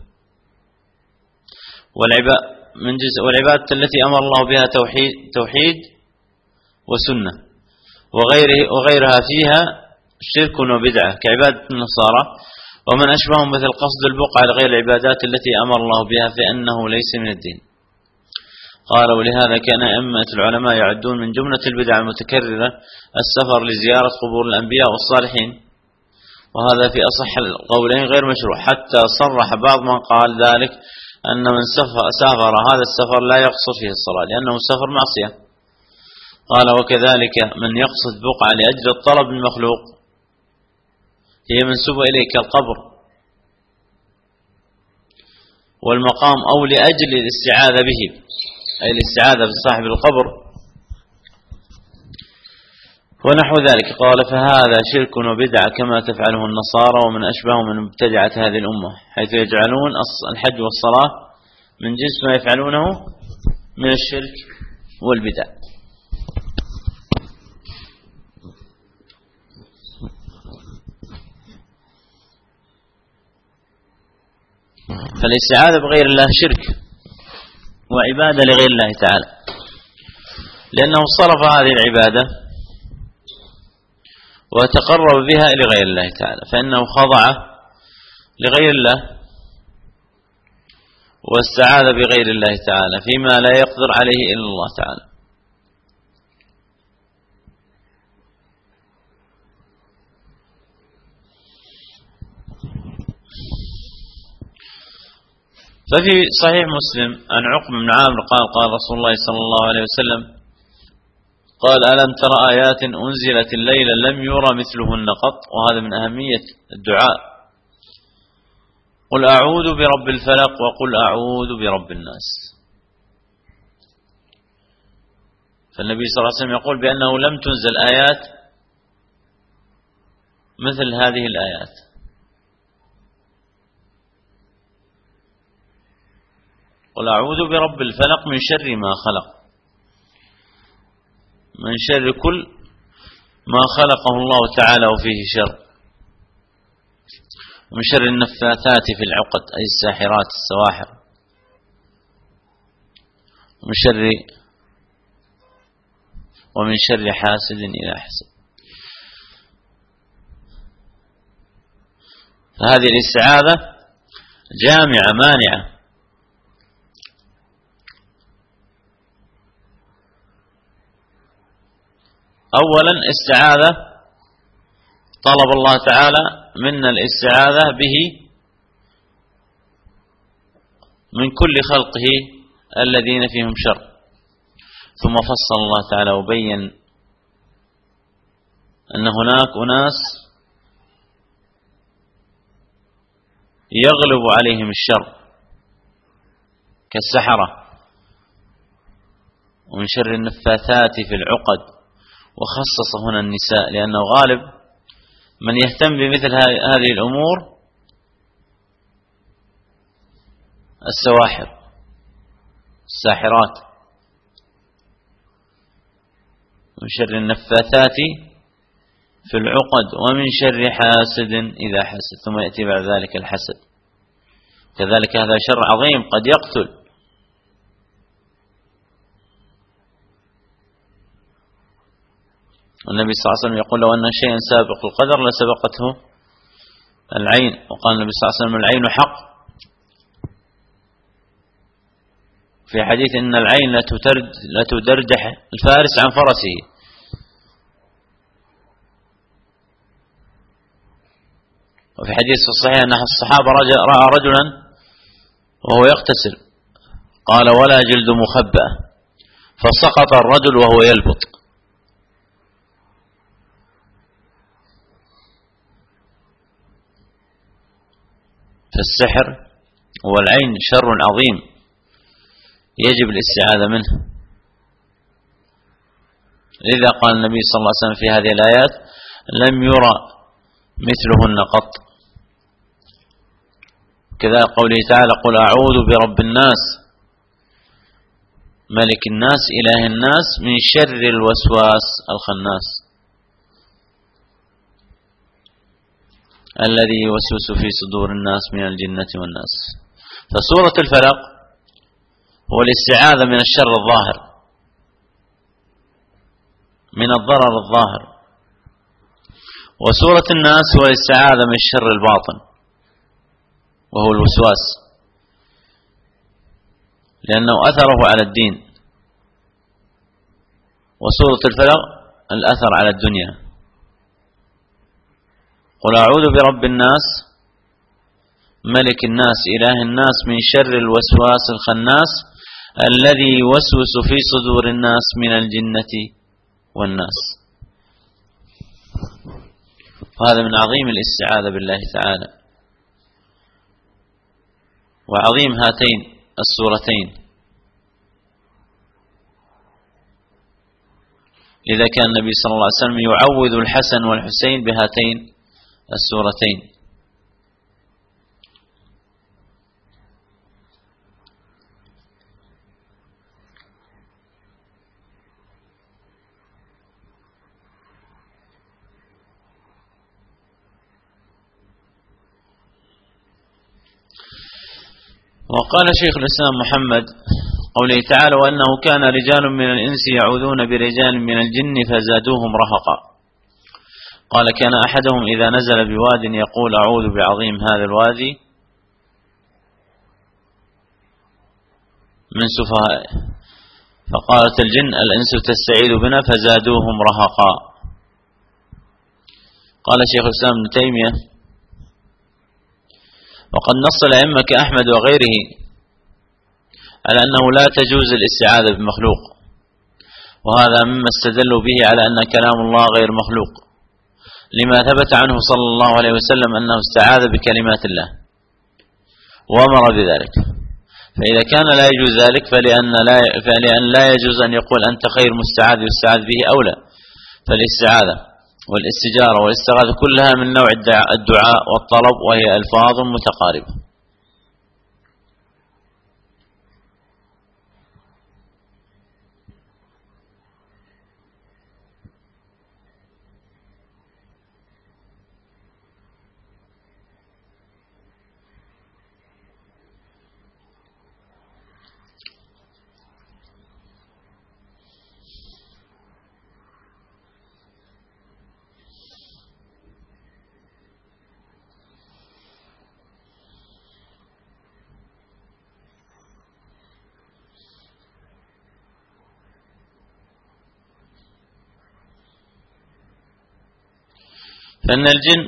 والعبادة التي أمر الله بها توحيد وسنة وغيرها فيها شرك وبدعة كعبادة النصارى ومن أشبههم مثل قصد البقعة لغير العبادات التي أمر الله بها فإنه ليس من الدين. قال ولهذا كان أئمة العلماء يعدون من جملة البدع المتكررة السفر لزيارة قبور الأنبياء والصالحين، وهذا في أصح القولين غير مشروع، حتى صرح بعض من قال ذلك أن من سافر هذا السفر لا يقصر فيه الصلاة لأنه سفر معصية. قال وكذلك من يقصد بقعة لأجل الطلب المخلوق هي منسوبة إليك القبر والمقام أو لأجل الاستعاذة به أي الاستعاذة بصاحب القبر ونحو ذلك. قال فهذا شرك وبدعة كما تفعله النصارى ومن أشبههم من مبتدعة هذه الأمة، حيث يجعلون الحج والصلاة من جنس ما يفعلونه من الشرك والبدع. فالاستعاذة بغير الله شرك وعبادة لغير الله تعالى، لأنه صرف هذه العبادة وتقرب بها لغير الله تعالى، فإنه خضع لغير الله واستعاذ بغير الله تعالى فيما لا يقدر عليه إلا الله تعالى. ففي صحيح مسلم عن عقبة بن عامر قال قال رسول الله صلى الله عليه وسلم قال ألم تر آيات أنزلت الليلة لم يرى مثلهن قط. وهذا من أهمية الدعاء. قل أعوذ برب الفلق وقل أعوذ برب الناس. فالنبي صلى الله عليه وسلم يقول بأنه لم تنزل آيات مثل هذه الآيات. قل أعوذ برب الفلق من شر ما خلق، من شر كل ما خلقه الله تعالى وفيه شر، ومن شر النفاثات في العقد أي الساحرات السواحر، ومن شر حاسد إذا حسد. فهذه الاستعاذة جامعة مانعة. أولا استعاذة طلب الله تعالى منا الاستعاذة به من كل خلقه الذين فيهم شر. ثم فصل الله تعالى وبين أن هناك أناس يغلب عليهم الشر كالسحرة، ومن شر النفاثات في العقد. وخصص هنا النساء لأنه غالب من يهتم بمثل هذه الأمور السواحر الساحرات. من شر النفاثات في العقد ومن شر حاسد إذا حسد. ثم يأتي بعد ذلك الحسد، كذلك هذا شر عظيم قد يقتل. والنبي صلى الله عليه وسلم يقول لو أن شيئا سابق القدر لسبقته العين. وقال النبي صلى الله عليه وسلم العين حق. في حديث إن العين لا تدردح الفارس عن فرسه. وفي حديث الصحيح أن الصحابة رأى رجلا وهو يغتسل قال ولا جلد مخبأ، فسقط الرجل وهو يلبط. فالسحر والعين شر عظيم يجب الاستعاذة منه. لذا قال النبي صلى الله عليه وسلم في هذه الآيات لم يرى مثلهن قط. كذا قوله تعالى قل أعوذ برب الناس ملك الناس إله الناس من شر الوسواس الخناس الذي يوسوس في صدور الناس من الجنة والناس. فسورة الفلق هو الاستعاذة من الشر الظاهر، من الضرر الظاهر. وسورة الناس هو الاستعاذة من الشر الباطن وهو الوسواس، لأنه أثره على الدين. وسورة الفلق الأثر على الدنيا. قل أعوذ برب الناس ملك الناس إله الناس من شر الوسواس الخناس الذي يوسوس في صدور الناس من الجنة والناس. وهذا من عظيم الاستعاذة بالله تعالى، وعظيم هاتين السورتين. لذا كان النبي صلى الله عليه وسلم يعوذ الحسن والحسين بهاتين السورتين. وقال شيخ الإسلام محمد قوله تعالى وأنه كان رجال من الإنس يعوذون برجال من الجن فزادوهم رهقا. قال كان أحدهم إذا نزل بواد يقول أعوذ بعظيم هذا الوادي من سفهائه، فقالت الجن الإنس تستعيذ بنا فزادوهم رهقا. قال شيخ الإسلام ابن تيمية وقد نص الأئمة كأحمد وغيره على أنه لا تجوز الاستعاذة بمخلوق، وهذا مما استدلوا به على أن كلام الله غير مخلوق، لما ثبت عنه صلى الله عليه وسلم أنه استعاذ بكلمات الله وأمر بذلك. فإذا كان لا يجوز ذلك فلأن لا يجوز أن يقول أنت خير مستعاذ يستعاذ به أولى. فالاستعاذة والاستجارة والاستغاثة كلها من نوع الدعاء والطلب، وهي ألفاظ متقاربة. فإن الجن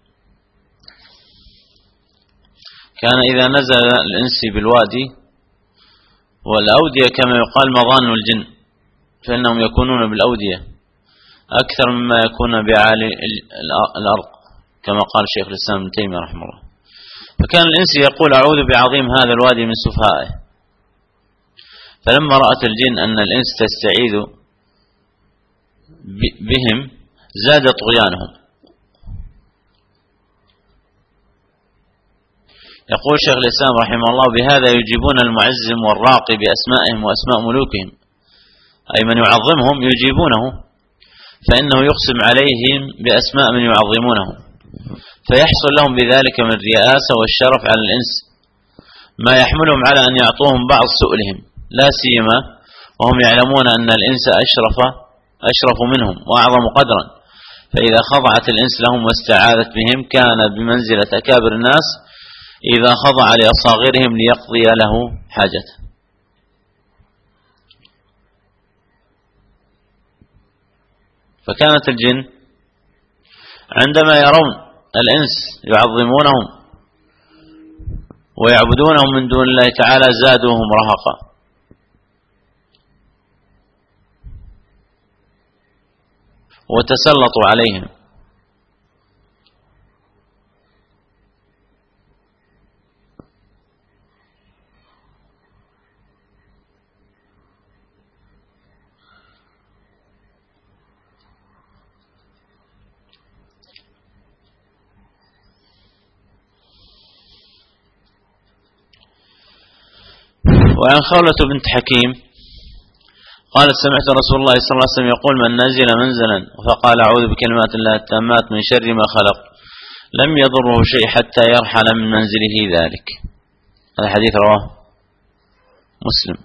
كان إذا نزل الإنس بالوادي والأودية كما يقال مظان الجن، فإنهم يكونون بالأودية أكثر مما يكون بعالي الأرض، كما قال شيخ الإسلام ابن تيمية رحمه الله. فكان الإنس يقول أعوذ بعظيم هذا الوادي من سفهائه. فلما رأت الجن أن الإنس تستعيذ بهم زاد طغيانهم. يقول شيخ الإسلام رحمه الله بهذا يجيبون المعزم والراقي بأسمائهم وأسماء ملوكهم، أي من يعظمهم يجيبونه، فإنه يقسم عليهم بأسماء من يعظمونه، فيحصل لهم بذلك من الرئاسة والشرف على الإنس ما يحملهم على أن يعطوهم بعض سؤلهم، لا سيما وهم يعلمون أن الإنس أشرف منهم وأعظم قدرا. فإذا خضعت الإنس لهم واستعاذت بهم كان بمنزلة أكابر الناس إذا خضع لأصاغرهم ليقضي له حاجته. فكانت الجن عندما يرون الإنس يعظمونهم ويعبدونهم من دون الله تعالى زادوهم رهقا. وتسلطوا عليهم. وعن خولة بنت حكيم قالت سمعت رسول الله صلى الله عليه وسلم يقول من نزل منزلا فقال أعوذ بكلمات الله التامات من شر ما خلق لم يضره شيء حتى يرحل من منزله ذلك. هذا حديث رواه مسلم.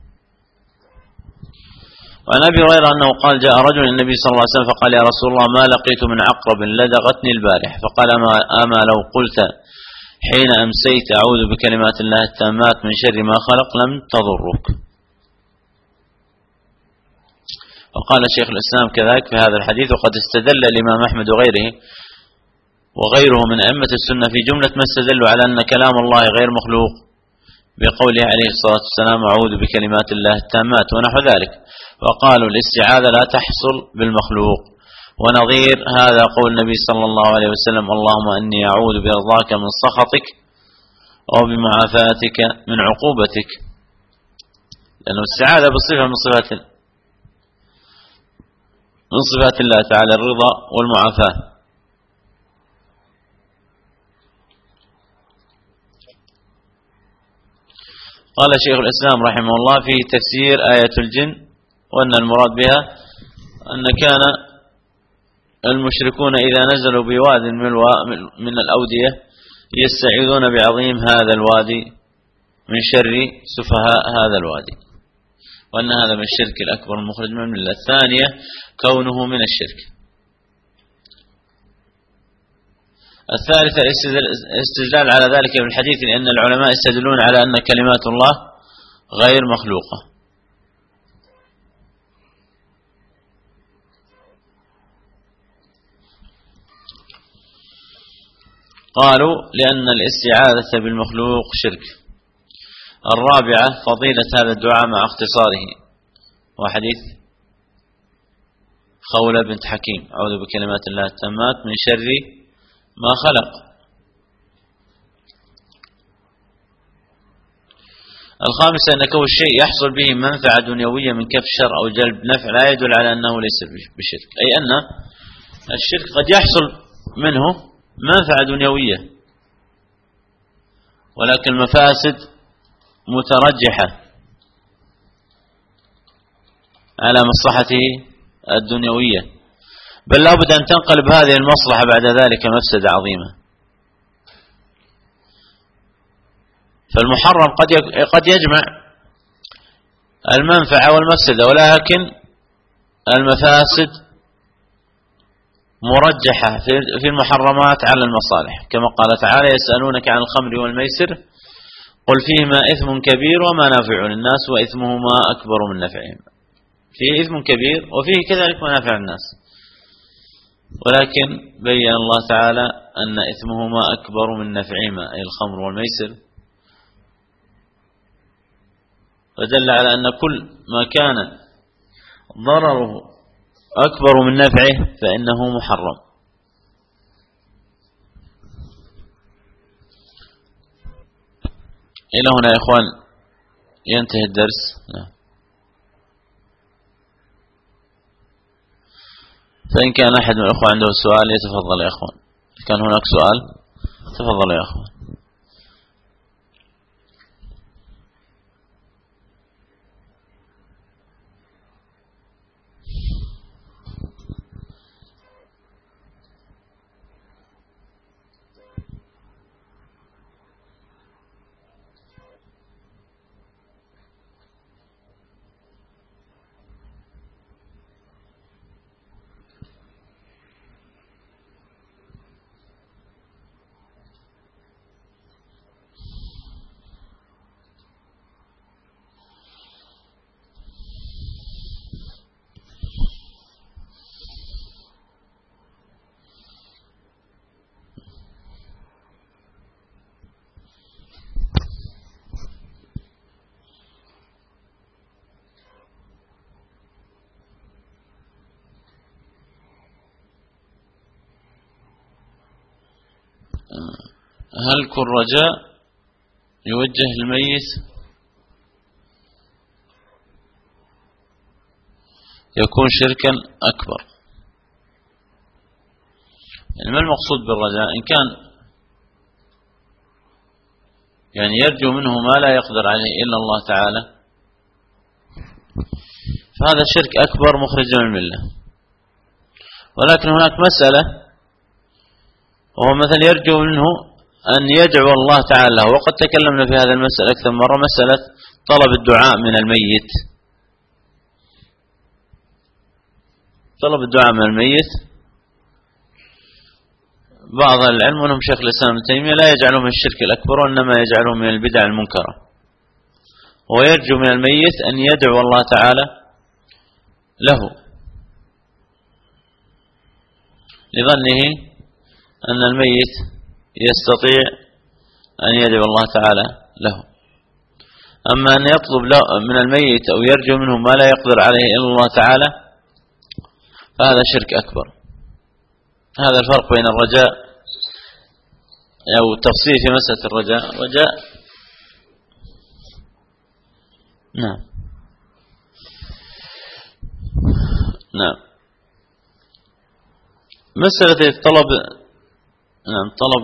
وعن أبي هريرة أنه قال جاء رجل النبي صلى الله عليه وسلم فقال يا رسول الله ما لقيت من عقرب لدغتني البارح، فقال أما لو قلت حين أمسيت أعوذ بكلمات الله التامات من شر ما خلق لم تضرك. وقال شيخ الإسلام كذلك في هذا الحديث وقد استدل الإمام أحمد وغيره من أئمة السنة في جملة ما استدلوا على أن كلام الله غير مخلوق بقوله عليه الصلاة والسلام أعوذ بكلمات الله التامات ونحو ذلك، وقالوا الاستعاذة لا تحصل بالمخلوق. ونظير هذا قول النبي صلى الله عليه وسلم اللهم أني أعوذ برضاك من سخطك وبمعافاتك من عقوبتك، لأنه الاستعاذة بصفة من صفات الله تعالى الرضا والمعافاة. قال شيخ الإسلام رحمه الله في تفسير آية الجن وأن المراد بها أن كان المشركون إذا نزلوا بواد من الأودية يستعيذون بعظيم هذا الوادي من شر سفهاء هذا الوادي، وأن هذا من الشرك الأكبر المخرج من الملة. الثانية كونه من الشرك. الثالثة الاستدلال على ذلك بالحديث لأن العلماء يستدلون على أن كلمات الله غير مخلوقة. قالوا لأن الاستعاذة بالمخلوق شرك. الرابعة فضيلة هذا الدعاء مع اختصاره، وحديث خولة بنت حكيم: أعوذ بكلمات الله التامات من شر ما خلق. الخامسة أن كون الشيء يحصل به منفعة دنيوية من كف شر أو جلب نفع لا يدل على أنه ليس بشرك، أي أن الشرك قد يحصل منه منفعة دنيوية ولكن المفاسد مترجحة على مصلحته الدنيوية، بل لابد أن تنقلب هذه المصلحة بعد ذلك مفسدة عظيمة. فالمحرم قد يجمع المنفعة والمفسدة، ولكن المفاسد مرجحة في المحرمات على المصالح، كما قال تعالى: يسألونك عن الخمر والميسر قل فيهما إثم كبير ومنافع للناس وإثمهما أكبر من نفعهما. فيه إثم كبير وفيه كذلك منافع الناس، ولكن بين الله تعالى أن إثمهما أكبر من نفعهما، أي الخمر والميسر، ودل على أن كل ما كان ضرره أكبر من نفعه فإنه محرم. إلى هنا يا إخوان ينتهي الدرس. فإن كان أحد من الأخوة عنده سؤال يتفضل يا إخوان. كان هناك سؤال تفضل يا إخوان. هل كل رجاء يوجه للميت يكون شركا أكبر؟ يعني ما المقصود بالرجاء؟ إن كان يعني يرجو منه ما لا يقدر عليه إلا الله تعالى فهذا شرك أكبر مخرج من الملة. ولكن هناك مسألة، وهو مثل يرجو منه أن يدعو الله تعالى، وقد تكلمنا في هذا المسألة أكثر مرة، مسألة طلب الدعاء من الميت. طلب الدعاء من الميت بعض العلم منهم شيخ الإسلام ابن تيمية لا يجعلهم من الشرك الأكبر، وإنما يجعلهم من البدع المنكرة، ويرجو من الميت أن يدعو الله تعالى له لظنه أن الميت يستطيع أن يدعو الله تعالى له. أما أن يطلب من الميت أو يرجو منه ما لا يقدر عليه إلا الله تعالى فهذا شرك أكبر. هذا الفرق بين الرجاء أو التفصيل في مسألة الرجاء. رجاء نعم مسألة الطلب. نعم طلب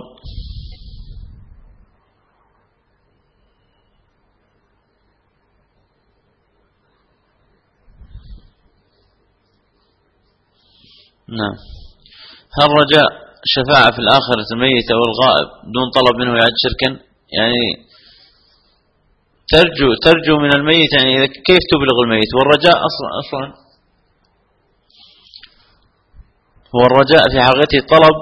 نعم. هل رجاء شفاعة في الآخرة الميت أو الغائب دون طلب منه يعد شركا؟ يعني ترجو من الميت، يعني كيف تبلغ الميت؟ والرجاء أصلا هو الرجاء في حقيقته طلب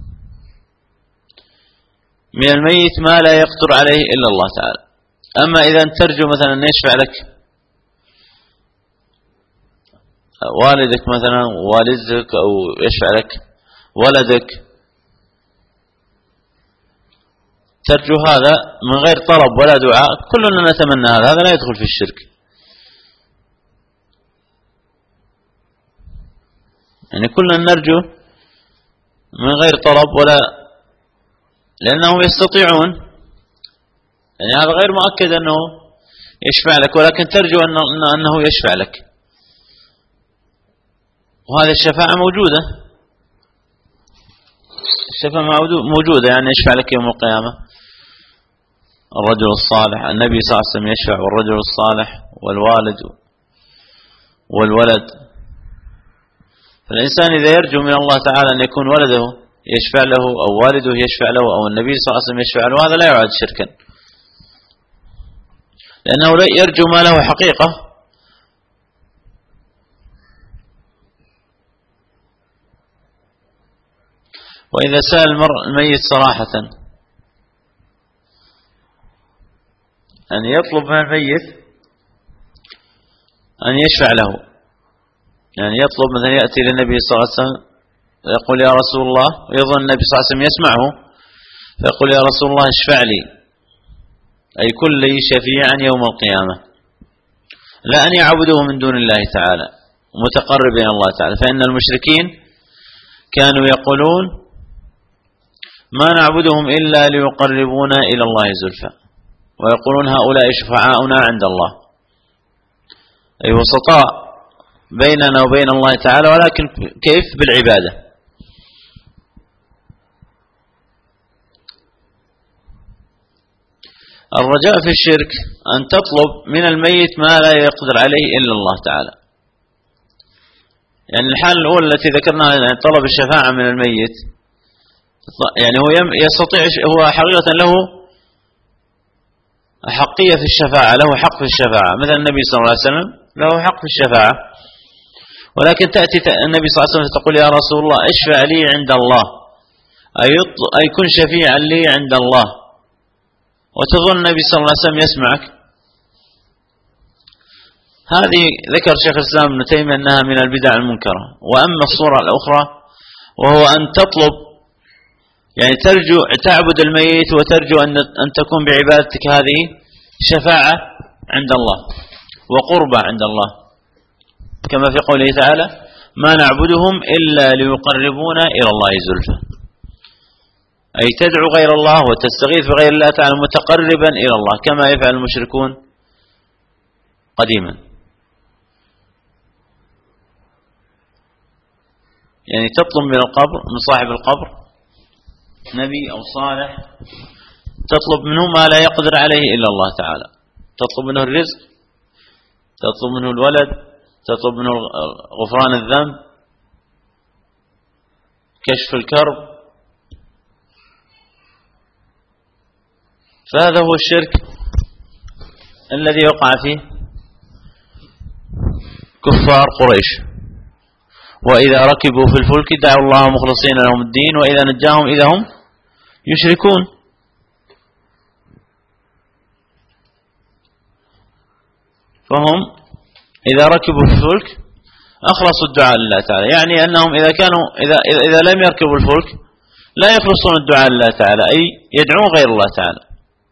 من الميت ما لا يقدر عليه إلا الله تعالى. أما إذا ترجو مثلا أن يشفع لك والدك مثلا، والدتك، أو يشفع لك ولدك، ترجو هذا من غير طلب ولا دعاء، كلنا نتمنى هذا لا يدخل في الشرك. يعني كلنا نرجو من غير طلب ولا، لأنهم يستطيعون، يعني هذا غير مؤكد أنه يشفع لك، ولكن ترجو أنه يشفع لك، وهذه الشفاعة موجودة. الشفاعة موجودة، يعني يشفع لك يوم القيامة الرجل الصالح، النبي صلى الله عليه وسلم يشفع، والرجل الصالح، والوالد والولد. فالإنسان إذا يرجو من الله تعالى أن يكون ولده يشفع له، أو والده يشفع له، أو النبي صلى الله عليه وسلم يشفع له، هذا لا يعد شركا، لأنه يرجو ما له حقيقة. وإذا سأل الميت صراحة أن يطلب من الميت أن يشفع له، يعني يطلب مثلا، يأتي للنبي صلى الله عليه وسلم ويقول يا رسول الله، ويظن النبي صلى الله عليه وسلم يسمعه، فيقول يا رسول الله اشفع لي، أي كن لي شفيعا يوم القيامة، لا أن يعبده من دون الله تعالى متقرب إلى الله تعالى. فإن المشركين كانوا يقولون ما نعبدهم إلا ليقربونا إلى الله زلفى، ويقولون هؤلاء شفعاؤنا عند الله، أي وسطاء بيننا وبين الله تعالى، ولكن كيف؟ بالعبادة. الرجاء في الشرك أن تطلب من الميت ما لا يقدر عليه إلا الله تعالى. يعني الحالة الأولى التي ذكرناها، يعني طلب الشفاعة من الميت، يعني هو يستطيع، هو حقيقة له حقية في الشفاعة، له حق في الشفاعة، مثل النبي صلى الله عليه وسلم له حق في الشفاعة، ولكن تأتي النبي صلى الله عليه وسلم تقول يا رسول الله اشفع لي عند الله، أي كن شفيعا لي عند الله، وتظن النبي صلى الله عليه وسلم يسمعك. هذه ذكر شيخ الإسلام ابن تيمية أنها من البدع المنكرة. وأما الصورة الأخرى وهو أن تطلب، يعني ترجو تعبد الميت وترجو أن تكون بعبادتك هذه شفاعة عند الله وقربة عند الله، كما في قوله تعالى ما نعبدهم إلا ليقربونا إلى الله زلفى، أي تدعو غير الله وتستغيث بغير الله تعالى متقربا إلى الله، كما يفعل المشركون قديما. يعني تطلب من القبر، من صاحب القبر، نبي أو صالح، تطلب منه ما لا يقدر عليه إلا الله تعالى، تطلب منه الرزق، تطلب منه الولد، تطلب منه غفران الذنب، كشف الكرب. فهذا هو الشرك الذي وقع فيه كفار قريش، وإذا ركبوا في الفلك دعوا الله مخلصين لهم الدين وإذا نجاهم إذا هم يشركون. فهم إذا ركبوا في الفلك أخلصوا الدعاء لله تعالى، يعني أنهم إذا لم يركبوا الفلك لا يخلصون الدعاء لله تعالى، أي يدعون غير الله تعالى.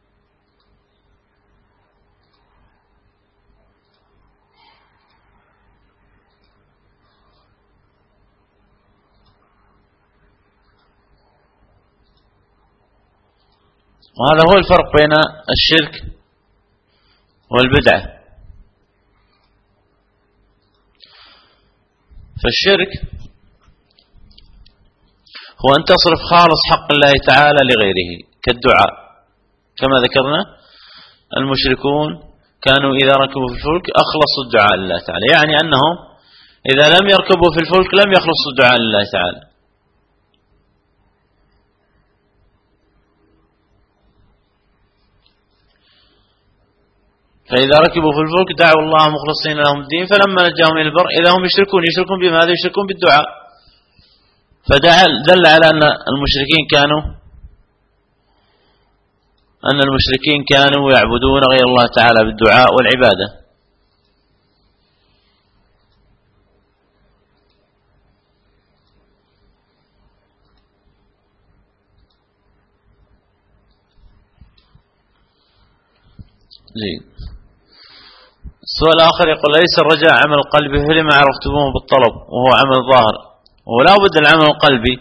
وهذا هو الفرق بين الشرك والبدعة. فالشرك هو أن تصرف خالص حق الله تعالى لغيره كالدعاء، كما ذكرنا المشركون كانوا إذا ركبوا في الفلك أخلصوا الدعاء لله تعالى، يعني أنهم إذا لم يركبوا في الفلك لم يخلصوا الدعاء لله تعالى. فإذا ركبوا في الفلك دعوا الله مخلصين لهم الدين فلما نجاهم إلى البر إذا هم يشركون بماذا؟ يشركون بالدعاء. فدل على أن المشركين كانوا يعبدون غير الله تعالى بالدعاء والعبادة. جيد. السؤال الآخر يقول: ليس الرجاء عمل قلبي، فلما عرفتموه بالطلب وهو عمل ظاهر؟ ولا بد العمل القلبي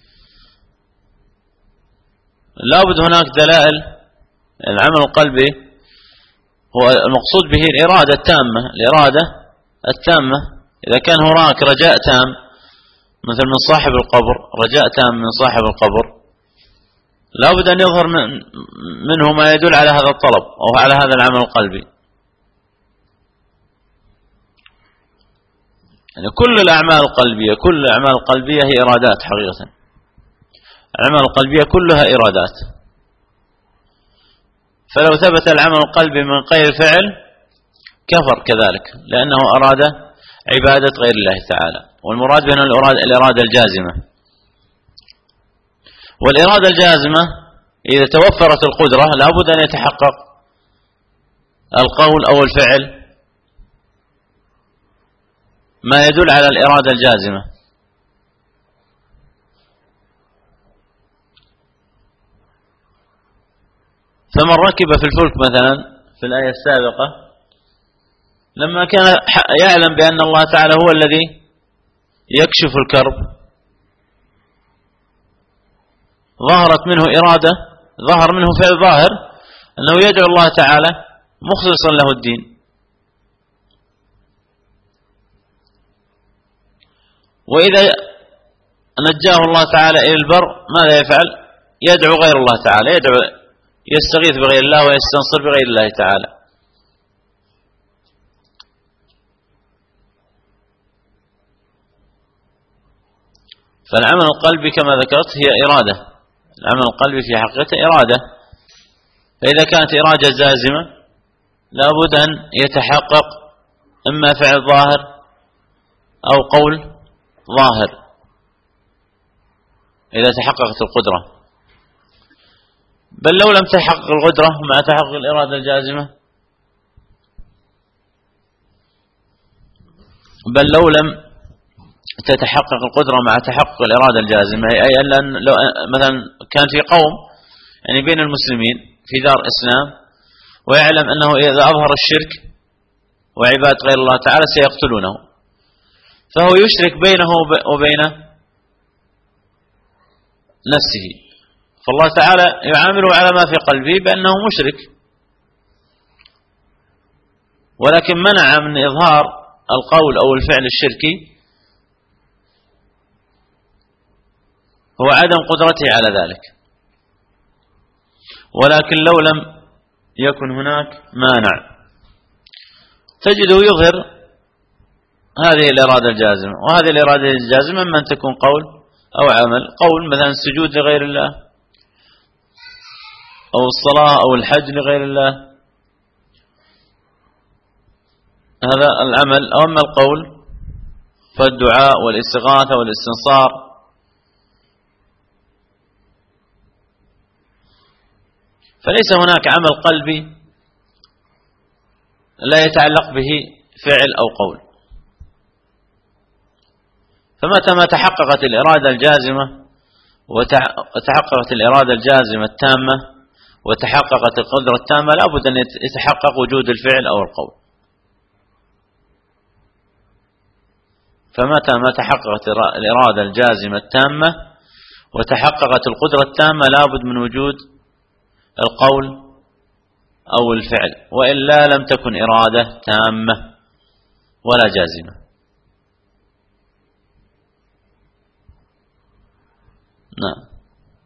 لا بد هناك دلائل. العمل القلبي هو المقصود به الإرادة التامة، الإرادة التامة. إذا كان هناك رجاء تام مثل من صاحب القبر، رجاء تام من صاحب القبر، لا بد أن يظهر منه ما يدل على هذا الطلب أو على هذا العمل القلبي. يعني كل الأعمال القلبية، كل الأعمال القلبية هي إرادات حقيقة. الأعمال القلبية كلها إرادات. فلو ثبت العمل القلبي من غير فعل كفر كذلك، لأنه أراد عبادة غير الله تعالى. والمراد بها الإرادة الجازمة. والإرادة الجازمة إذا توفرت القدرة لا بد أن يتحقق القول أو الفعل ما يدل على الإرادة الجازمة. فمن ركب في الفلك مثلا في الآية السابقة لما كان يعلم بأن الله تعالى هو الذي يكشف الكرب، ظهرت منه إرادة، ظهر منه فعل ظاهر أنه يدعو الله تعالى مخلصا له الدين. وإذا نجاه الله تعالى إلى البر ماذا يفعل؟ يدعو غير الله تعالى، يستغيث بغير الله ويستنصر بغير الله تعالى. فالعمل القلبي كما ذكرت هي إرادة. العمل القلبي في حقيقته إرادة. فإذا كانت إرادة جازمة لابد أن يتحقق إما فعل ظاهر أو قول ظاهر إذا تحققت القدرة. بل لو لم تحقق القدرة مع تحقق الإرادة الجازمة، بل لو لم تتحقق القدرة مع تحقق الإرادة الجازمة، أي أن لو مثلا كان في قوم يعني بين المسلمين في دار إسلام ويعلم أنه إذا أظهر الشرك وعبادة غير الله تعالى سيقتلونه، فهو يشرك بينه وبين نفسه، فالله تعالى يعامله على ما في قلبه بأنه مشرك، ولكن منع من إظهار القول أو الفعل الشركي هو عدم قدرته على ذلك. ولكن لو لم يكن هناك مانع تجده يظهر هذه الإرادة الجازمة. وهذه الإرادة الجازمة من تكون قول أو عمل. قول مثلا السجود لغير الله أو الصلاة أو الحج لغير الله، هذا العمل. أما القول فالدعاء والاستغاثة والاستنصار. فليس هناك عمل قلبي لا يتعلق به فعل أو قول. فمتى ما تحققت الإرادة الجازمة وتحققت الإرادة الجازمة التامة وتحققت القدرة التامة لا بد أن يتحقق وجود الفعل أو القول. فمتى ما تحققت الإرادة الجازمة التامة وتحققت القدرة التامة لا بد من وجود القول أو الفعل، وإلا لم تكن إرادة تامة ولا جازمة. نعم.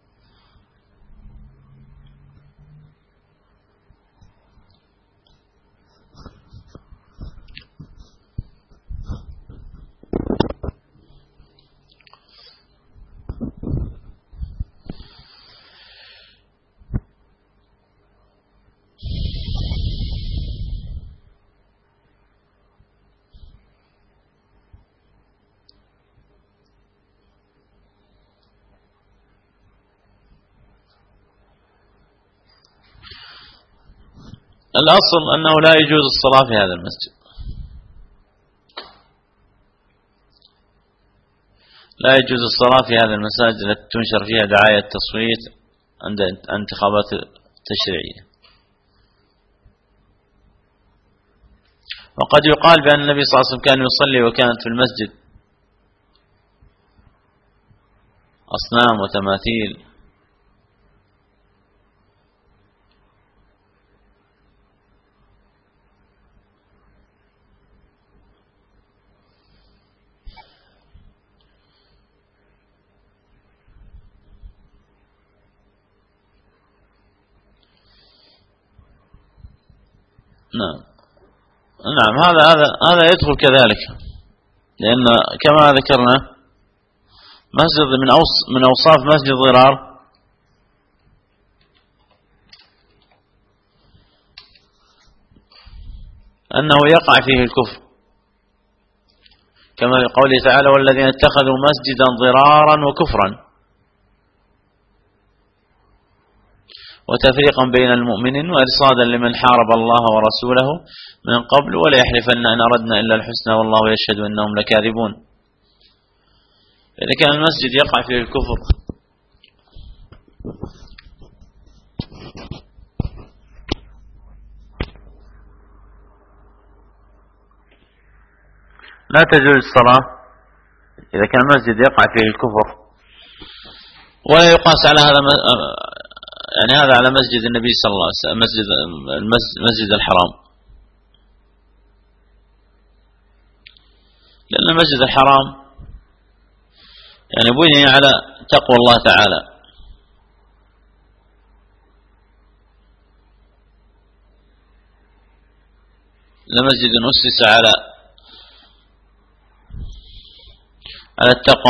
الأصل أنه لا يجوز الصلاة في هذا المسجد، لا يجوز الصلاة في هذا المساجد التي تنشر فيها دعاية التصويت عند انتخابات تشريعية. وقد يقال بأن النبي صلى الله عليه وسلم كان يصلي وكانت في المسجد أصنام وتماثيل. نعم نعم، هذا يدخل كذلك، لأن كما ذكرنا مسجد من أوصاف مسجد ضرار أنه يقع فيه الكفر، كما في قوله تعالى: والذين اتخذوا مسجدا ضرارا وكفرا وتفريقا بين المؤمنين وإرصادا لمن حارب الله ورسوله من قبل ولا يحلفن أن أردنا إلا الحسنى والله يشهد أنهم لكاذبون. إذا كان المسجد يقع فيه الكفر لا تجوز الصلاة، إذا كان المسجد يقع فيه الكفر، ولا يقاس على هذا يعني هذا على مسجد النبي صلى الله عليه وسلم، مسجد الحرام، لأن المسجد الحرام يعني بني على تقوى الله تعالى، لمسجد أسس على التقوى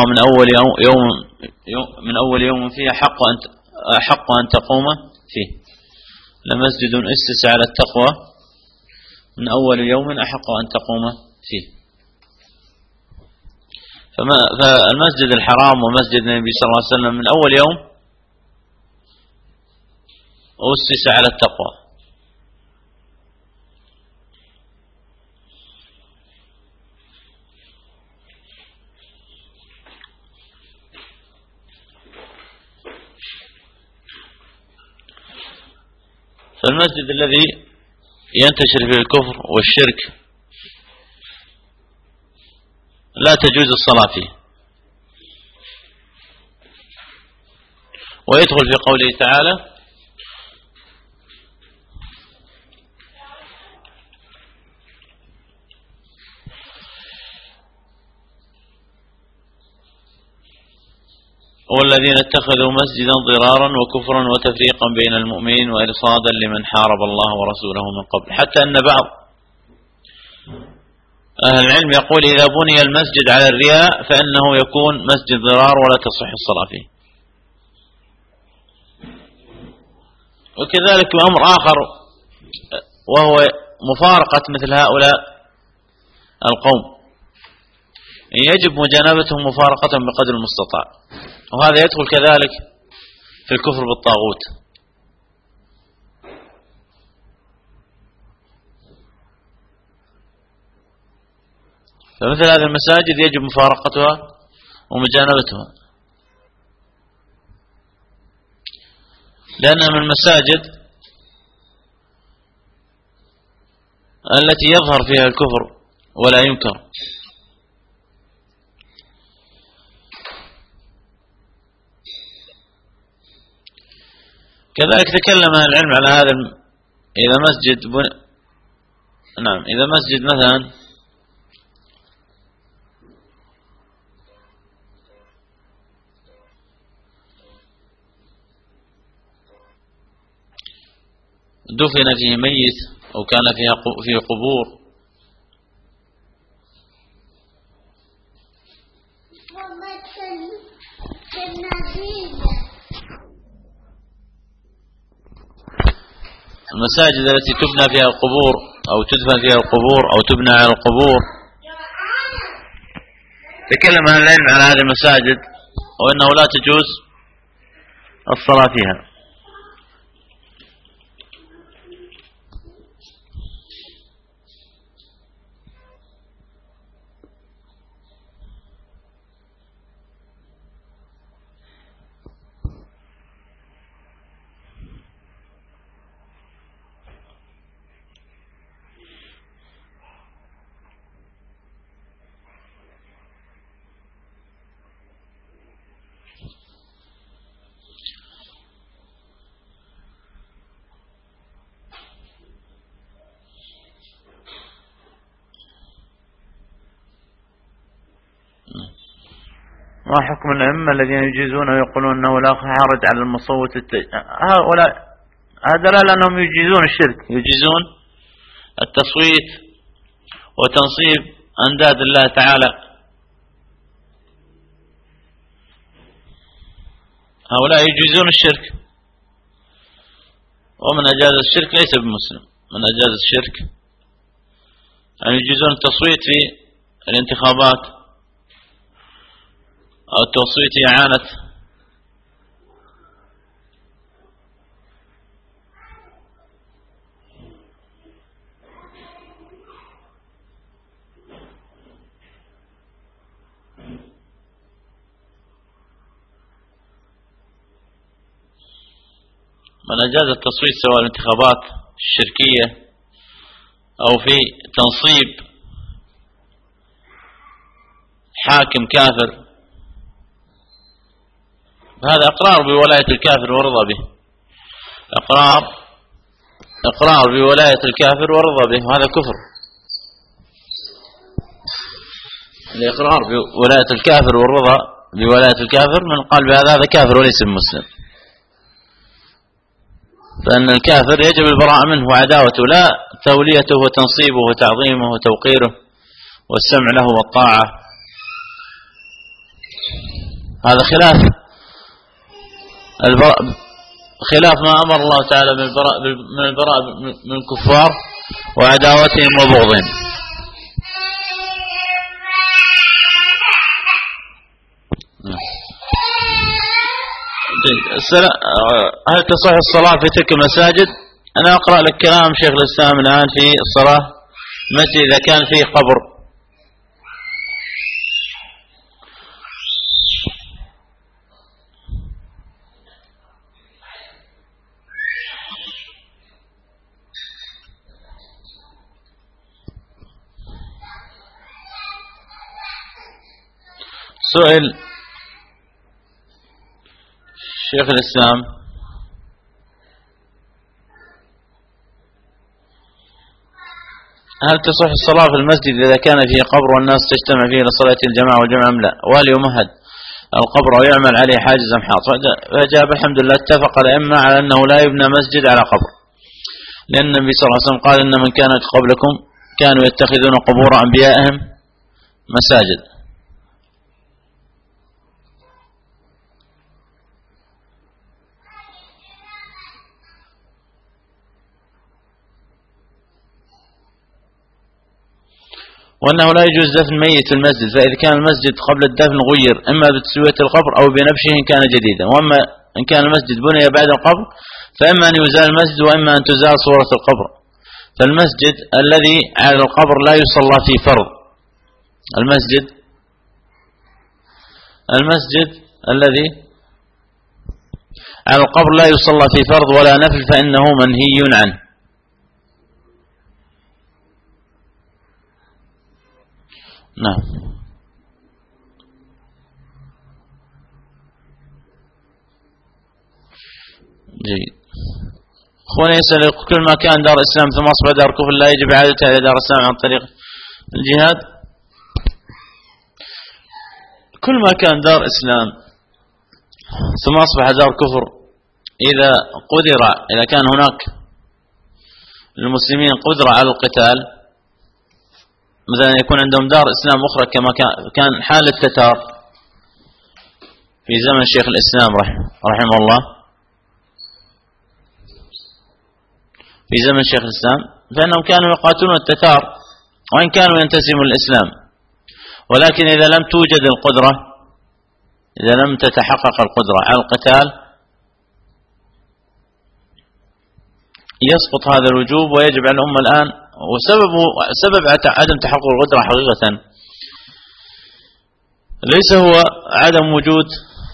من أول يوم فيه أحق أن تقوم فيه، لمسجد أسس على التقوى من أول يوم أحق أن تقوم فيه. فالمسجد الحرام ومسجد النبي صلى الله عليه وسلم من أول يوم أسس على التقوى، فالمسجد الذي ينتشر فيه الكفر والشرك لا تجوز الصلاة فيه. ويدخل في قوله تعالى: والذين اتخذوا مسجدا ضرارا وكفرا وتفريقا بين المؤمنين وإرصادا لمن حارب الله ورسوله من قبل. حتى أن بعض أهل العلم يقول: إذا بني المسجد على الرياء فإنه يكون مسجد ضرار ولا تصح الصلاة فيه. وكذلك أمر آخر وهو مفارقة مثل هؤلاء القوم، يجب مجانبتهم مفارقة بقدر المستطاع، وهذا يدخل كذلك في الكفر بالطاغوت. فمثل هذه المساجد يجب مفارقتها ومجانبتها، لأنها من المساجد التي يظهر فيها الكفر ولا ينكر. كذلك تكلم أهل العلم على هذا إذا مسجد إذا مسجد مثلا دفن فيه ميت أو كان فيه قبور المساجد التي تبنى فيها القبور أو تدفن فيها القبور أو تبنى على القبور، تكلم أهل العلم على هذه المساجد وأنه لا تجوز الصلاة فيها. ما حكم الأئمة الذين يجيزون ويقولون أنه لا حرج على المصوت هؤلاء هذا لا، لأنهم يجيزون الشرك، يجيزون التصويت وتنصيب أنداد الله تعالى. هؤلاء يجيزون الشرك، ومن أجاز الشرك ليس بمسلم. من أجاز الشرك أن يجيزون التصويت في الانتخابات أو التصويت في إعانة من أجاز التصويت سواء الانتخابات الشركية أو في تنصيب حاكم كافر، هذا إقرار بولاية الكافر ورضا به، إقرار بولاية الكافر ورضا به، وهذا كفر. الإقرار بولاية الكافر والرضا بولاية الكافر من قال بهذا هذا كافر وليس مسلم، فإن الكافر يجب البراءة منه وعداوته، لا توليته وتنصيبه وتعظيمه وتوقيره والسمع له والطاعة. هذا خلاف ما أمر الله تعالى من البراء من الكفار وعداوتهم وبغضهم. هل تصح الصلاة في تلك المساجد؟ أنا أقرأ لك كلام شيخ الإسلام الآن في الصلاة مسجد إذا كان فيه قبر. سئل شيخ الإسلام هل تصح الصلاة في المسجد إذا كان فيه قبر والناس تجتمع فيه لصلاة الجماعة والجمع أم لا؟ وهل يمهد القبر ويعمل عليه حاجز أم حائط؟ فجاب الحمد لله اتفق الأئمة على أنه لا يبنى مسجد على قبر، لأن النبي صلى الله عليه وسلم قال إن من كان قبلكم كانوا يتخذون قبور أنبيائهم مساجد. وأنه لا يجوز دفن ميت في المسجد، فإذا كان المسجد قبل الدفن غير إما بتسوية القبر أو بنبشه إن كان جديدا، وأما إن كان المسجد بني بعد القبر فإما أن يزال المسجد وإما أن تزال صورة القبر. فالمسجد الذي على القبر لا يصلى فيه فرض، المسجد الذي على القبر لا يصلى فيه فرض ولا نفل فإنه منهي عنه. نعم. جيد. أخواني يسأل كل ما كان دار إسلام ثم أصبح دار كفر لا يجب إعادتها إلى دار إسلام عن طريق الجهاد؟ كل ما كان دار إسلام ثم أصبح دار كفر إذا كان هناك للمسلمين قدرة على القتال، مثلا يكون عندهم دار إسلام أخرى كما كان حال التتار في زمن شيخ الإسلام رحمه الله، في زمن شيخ الإسلام، فإنهم كانوا يقاتلون التتار وإن كانوا ينتسبون الإسلام، ولكن إذا لم توجد القدرة، إذا لم تتحقق القدرة على القتال يسقط هذا الوجوب ويجب على الأمة الآن. وسبب عدم تحقق القدرة حقيقة ليس هو عدم وجود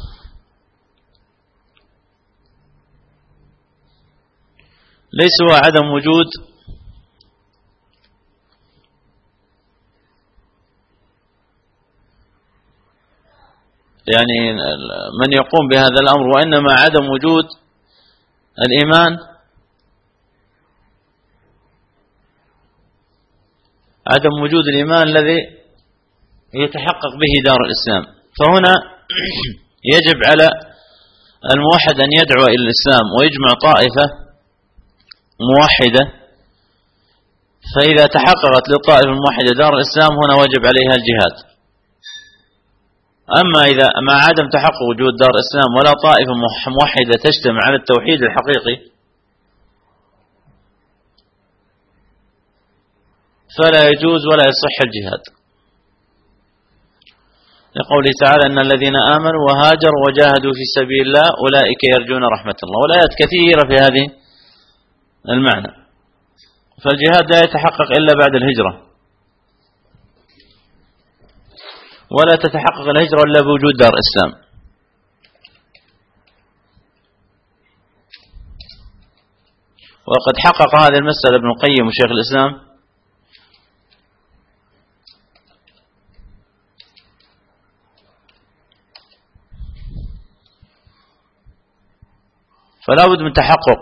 يعني من يقوم بهذا الأمر، وإنما عدم وجود الإيمان، عدم وجود الإيمان الذي يتحقق به دار الإسلام. فهنا يجب على الموحد أن يدعو إلى الإسلام ويجمع طائفة موحدة، فإذا تحققت للطائفة الموحدة دار الإسلام هنا وجب عليها الجهاد. أما إذا مع عدم تحقق وجود دار الإسلام ولا طائفة موحدة تجتمع على التوحيد الحقيقي فلا يجوز ولا يصح الجهاد، لقوله تعالى إن الذين آمنوا وهاجروا وجاهدوا في سبيل الله أولئك يرجون رحمة الله، والآيات كثيرة في هذه المعنى. فالجهاد لا يتحقق إلا بعد الهجرة، ولا تتحقق الهجرة إلا بوجود دار إسلام. وقد حقق هذه المسألة ابن القيم وشيخ الإسلام فلا بد من تحقق.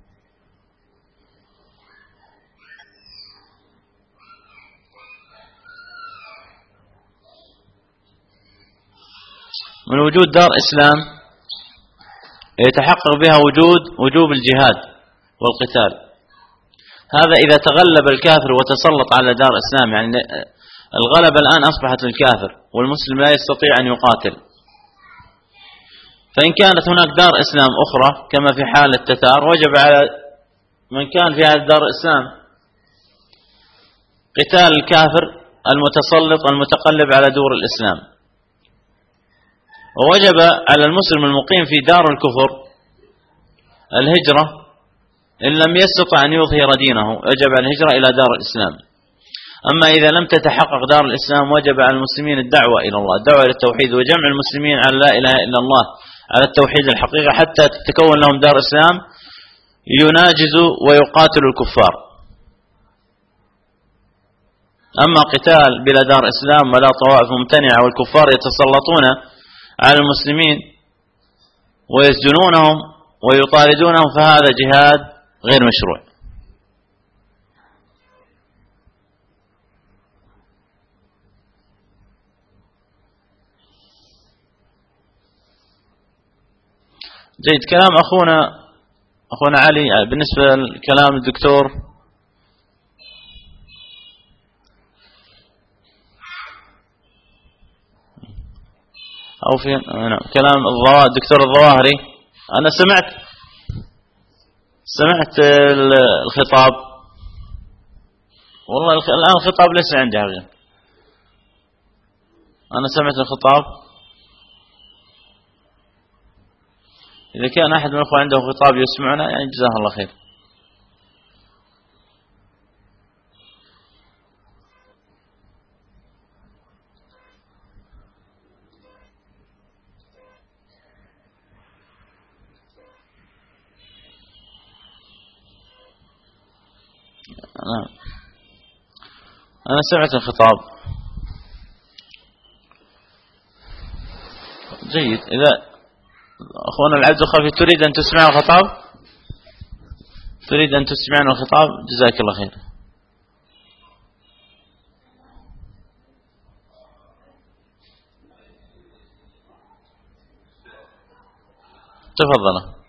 من وجود دار إسلام يتحقق بها وجوب الجهاد والقتال. هذا إذا تغلب الكافر وتسلط على دار إسلام، يعني الغلبة الآن أصبحت للكافر والمسلم لا يستطيع أن يقاتل. فإن كانت هناك دار إسلام أخرى كما في حال التتار وجب على من كان في هذه الدار الإسلام قتال الكافر المتسلط المتقلب على دور الإسلام. ووجب على المسلم المقيم في دار الكفر الهجرة إن لم يستطع أن يظهر دينه، وجب الهجرة إلى دار الإسلام. أما إذا لم تتحقق دار الإسلام وجب على المسلمين الدعوة إلى الله، الدعوة إلى التوحيد وجمع المسلمين على لا إله إلا الله على التوحيد الحقيقة حتى تتكون لهم دار إسلام يناجزوا ويقاتلوا الكفار. أما قتال بلا دار إسلام ولا طوائف ممتنعة والكفار يتسلطون على المسلمين ويسجنونهم ويطاردونهم فهذا جهاد غير مشروع. جيد. كلام أخونا علي بالنسبة لكلام الدكتور أو في كلام الدكتور الظواهري، أنا سمعت الخطاب، والله الآن الخطاب ليس عندي حاجة. أنا سمعت الخطاب، إذا كان أحد من الأخوة عنده خطاب يسمعنا يعني جزاه الله خير. أنا سمعت الخطاب. جيد. إذا أخونا العبد الخفي تريد أن تسمع الخطاب، تريد أن تسمعنا الخطاب، جزاك الله خير. تفضل.